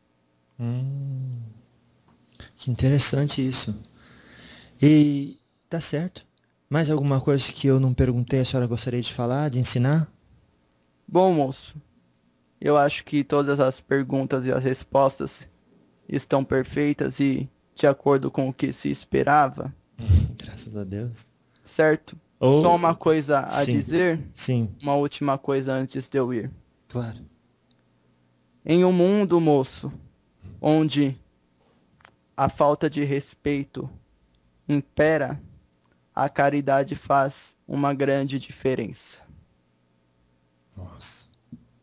Que interessante isso. E tá certo. Mais alguma coisa que eu não perguntei, a senhora gostaria de falar, de ensinar? Bom, moço, eu acho que todas as perguntas e as respostas estão perfeitas e de acordo com o que se esperava, Graças a Deus. certo? Só uma coisa a sim. dizer, Sim, uma última coisa antes de eu ir. claro. Em um mundo, moço, onde a falta de respeito impera, a caridade faz uma grande diferença. Nossa.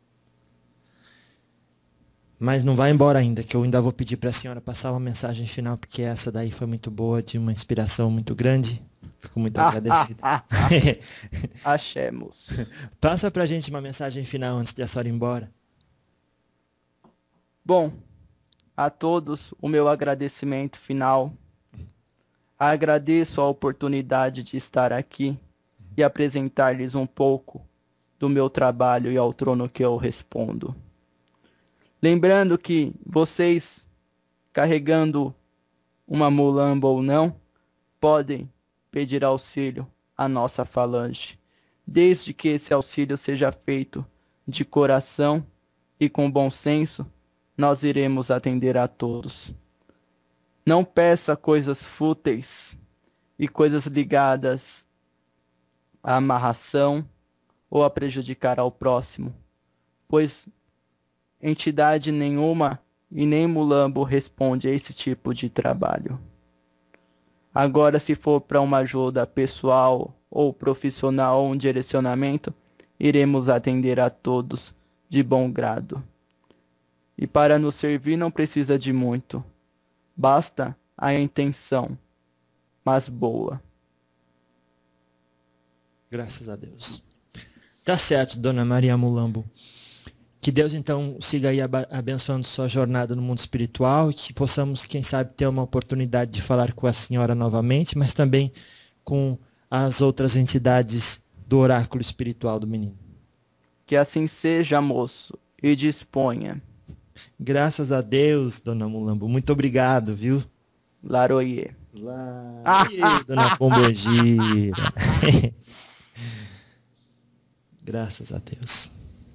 Mas não vai embora ainda, que eu ainda vou pedir para a senhora passar uma mensagem final, porque essa daí foi muito boa, de uma inspiração muito grande. Fico muito agradecido. Axé, moço. Passa pra gente uma mensagem final antes de a senhora ir embora. Bom, a todos o meu agradecimento final. Agradeço a oportunidade de estar aqui e apresentar-lhes um pouco do meu trabalho e ao trono que eu respondo. Lembrando que vocês, carregando uma mulamba ou não, podem pedir auxílio à nossa falange, desde que esse auxílio seja feito de coração e com bom senso, nós iremos atender a todos. Não peça coisas fúteis e coisas ligadas à amarração ou a prejudicar ao próximo, pois entidade nenhuma e nem mulambo responde a esse tipo de trabalho. Agora, se for para uma ajuda pessoal ou profissional ou um direcionamento, iremos atender a todos de bom grado. E para nos servir não precisa de muito. Basta a intenção, mas boa. Graças a Deus. Tá certo, Dona Maria Mulambo. Que Deus, então, siga aí abençoando sua jornada no mundo espiritual e que possamos, quem sabe, ter uma oportunidade de falar com a senhora novamente, mas também com as outras entidades do oráculo espiritual do menino. Que assim seja, moço, e disponha. Graças a Deus, Dona Mulambo. Muito obrigado, viu? Laroie. Ih, Dona Pombogira. Graças a Deus.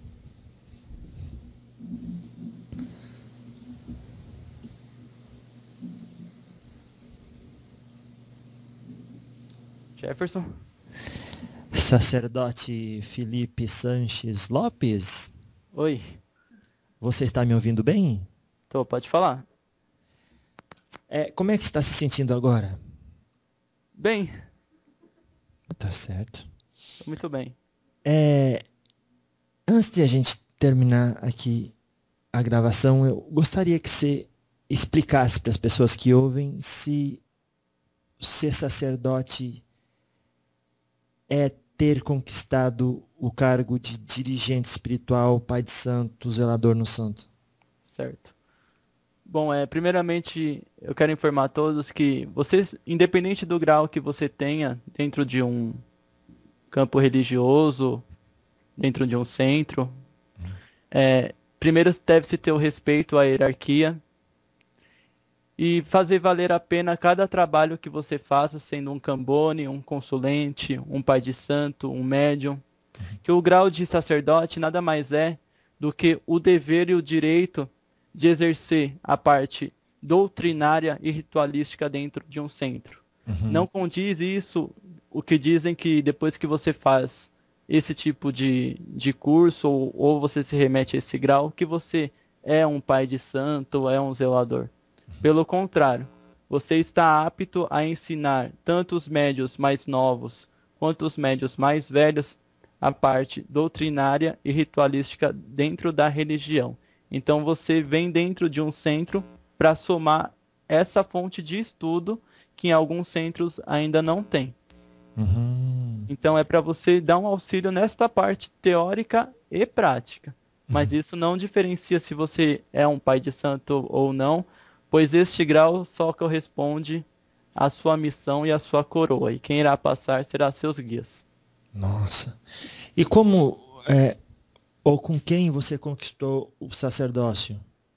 Jefferson? Sacerdote Felipe Sanches Lopes, Oi. você está me ouvindo bem? Tô, pode falar. Como é que está se sentindo agora? Bem, Tá certo. tô muito bem. É, antes de a gente terminar aqui a gravação, eu gostaria que você explicasse para as pessoas que ouvem se ser sacerdote é ter conquistado o cargo de dirigente espiritual, pai de santo, zelador no santo. Certo. Bom, primeiramente eu quero informar a todos que vocês, independente do grau que você tenha dentro de um campo religioso, dentro de um centro, primeiro deve-se ter o respeito à hierarquia e fazer valer a pena cada trabalho que você faça, sendo um cambone, um consulente, um pai de santo, um médium, que o grau de sacerdote nada mais é do que o dever e o direito de exercer a parte doutrinária e ritualística dentro de um centro. Não condiz isso o que dizem que depois que você faz esse tipo de curso ou você se remete a esse grau, que você é um pai de santo ou é um zelador. Pelo contrário, você está apto a ensinar tanto os médios mais novos quanto os médios mais velhos a parte doutrinária e ritualística dentro da religião. Então você vem dentro de um centro para somar essa fonte de estudo que em alguns centros ainda não tem. Então é para você dar um auxílio nesta parte teórica e prática. Mas isso não diferencia se você é um pai de santo ou não, pois este grau só corresponde à sua missão e à sua coroa. E quem irá passar será seus guias. Nossa. E como, ou com quem você conquistou o sacerdócio?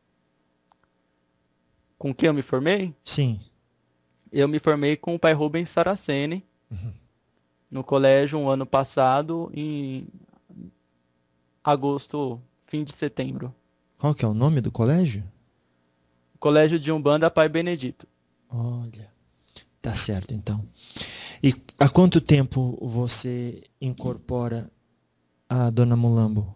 Com quem eu me formei? Sim. Eu me formei com o pai Rubens Saraceni, no colégio um ano passado, em agosto, fim de setembro. Qual que é o nome do colégio? Colégio de Umbanda Pai Benedito. Olha, tá certo então. E há quanto tempo você incorpora a Dona Mulambo?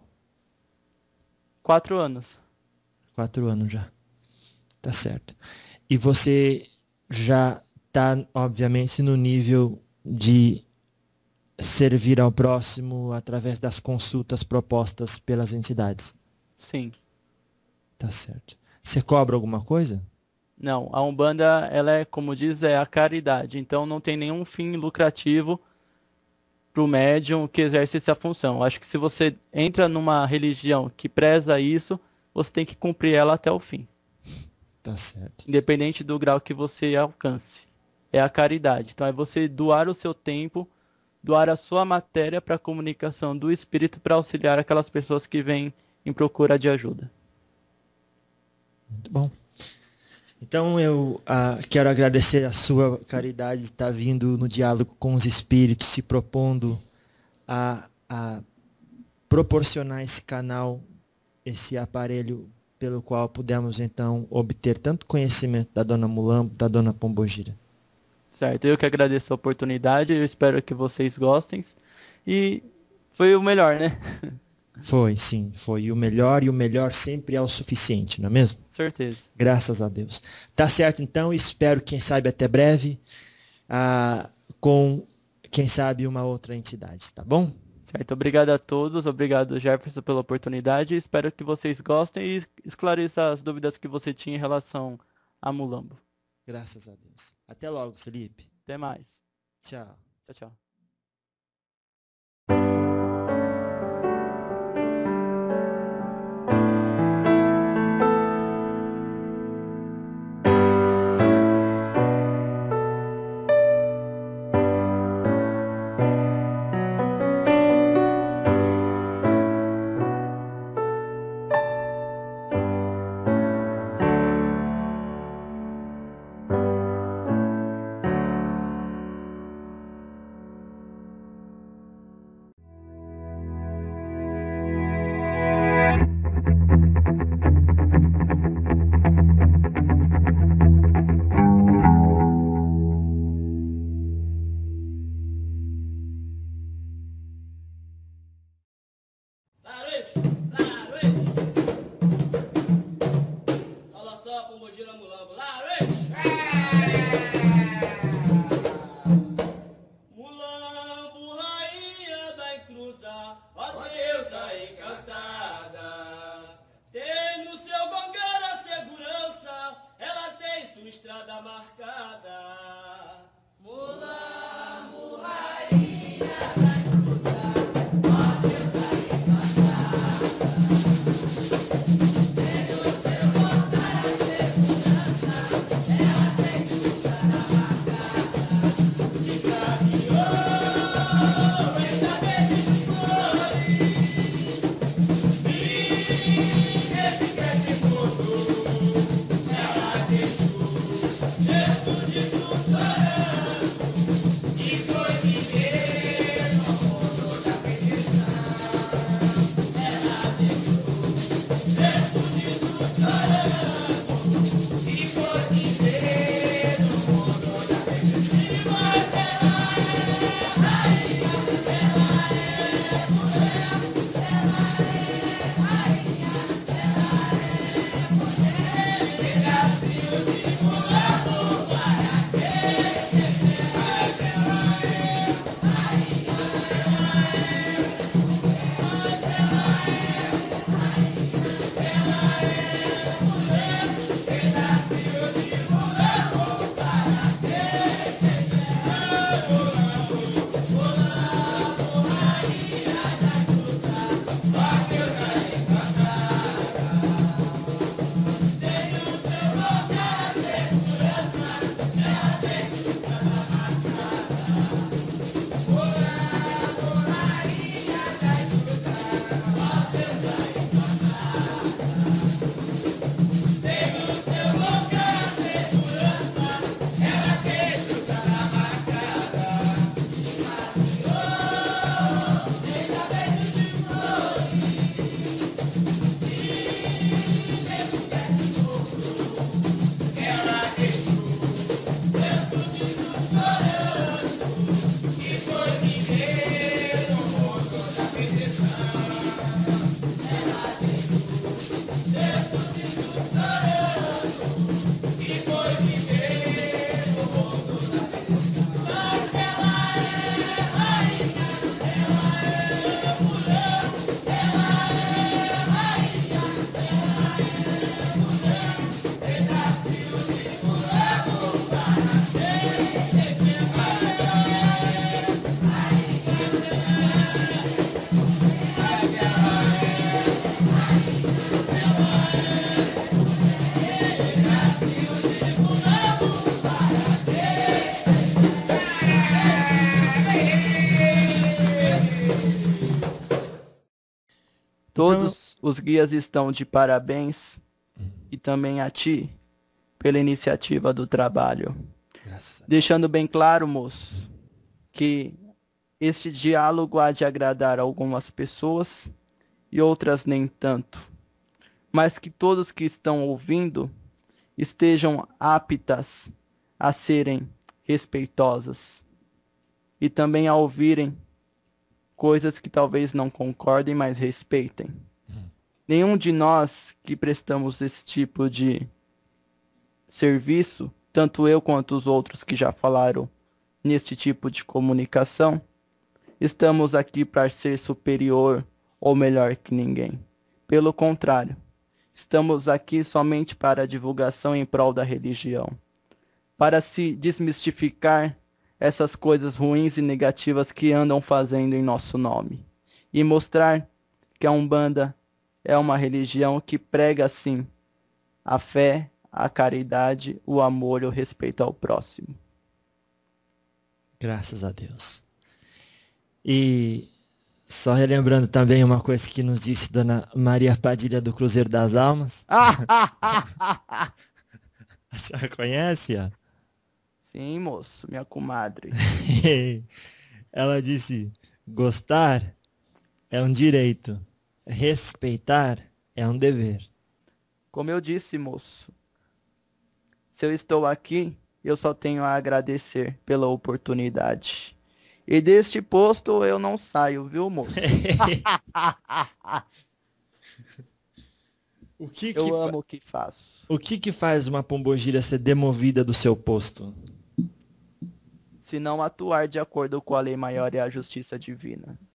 4 anos. 4 anos já. Tá certo. E você já tá, obviamente, no nível de servir ao próximo através das consultas propostas pelas entidades. Sim. Tá certo. Você cobra alguma coisa? Não, a Umbanda, ela é, como diz, é a caridade. Então não tem nenhum fim lucrativo para o médium que exerce essa função. Acho que se você entra numa religião que preza isso, você tem que cumprir ela até o fim. Tá certo. Independente do grau que você alcance. É a caridade. Então é você doar o seu tempo, doar a sua matéria para a comunicação do espírito para auxiliar aquelas pessoas que vêm em procura de ajuda. Muito bom. Então eu quero agradecer a sua caridade de estar vindo no diálogo com os espíritos, se propondo a proporcionar esse canal, esse aparelho pelo qual pudemos então obter tanto conhecimento da Dona Mulambo, da Dona Pombogira. Certo, eu que agradeço a oportunidade, eu espero que vocês gostem. E foi o melhor, né? Foi, sim, foi o melhor, e o melhor sempre é o suficiente, não é mesmo? Certeza. Graças a Deus. Tá certo, então, espero, quem sabe, até breve, com, quem sabe, uma outra entidade, tá bom? Certo, obrigado a todos, obrigado Jefferson pela oportunidade, espero que vocês gostem e esclareça as dúvidas que você tinha em relação a Mulambo. Graças a Deus. Até logo, Felipe. Até mais. Tchau. Tchau, tchau. Os guias estão de parabéns e também a ti pela iniciativa do trabalho. Graças a Deus. Deixando bem claro, moço, que este diálogo há de agradar algumas pessoas e outras nem tanto, mas que todos que estão ouvindo estejam aptas a serem respeitosas e também a ouvirem coisas que talvez não concordem, mas respeitem. Nenhum de nós que prestamos esse tipo de serviço, tanto eu quanto os outros que já falaram neste tipo de comunicação, estamos aqui para ser superior ou melhor que ninguém. Pelo contrário, estamos aqui somente para a divulgação em prol da religião, para se desmistificar essas coisas ruins e negativas que andam fazendo em nosso nome, e mostrar que a Umbanda é uma religião que prega, sim, a fé, a caridade, o amor e o respeito ao próximo. Graças a Deus. E só relembrando também uma coisa que nos disse Dona Maria Padilha do Cruzeiro das Almas. A senhora conhece? Ó? Sim, moço, minha comadre. Ela disse, gostar é um direito, respeitar é um dever. Como eu disse, moço, se eu estou aqui, eu só tenho a agradecer pela oportunidade. E deste posto eu não saio, viu, moço? Eu amo o que faço. O que faz uma pombogira ser demovida do seu posto? Se não atuar de acordo com a lei maior e a justiça divina.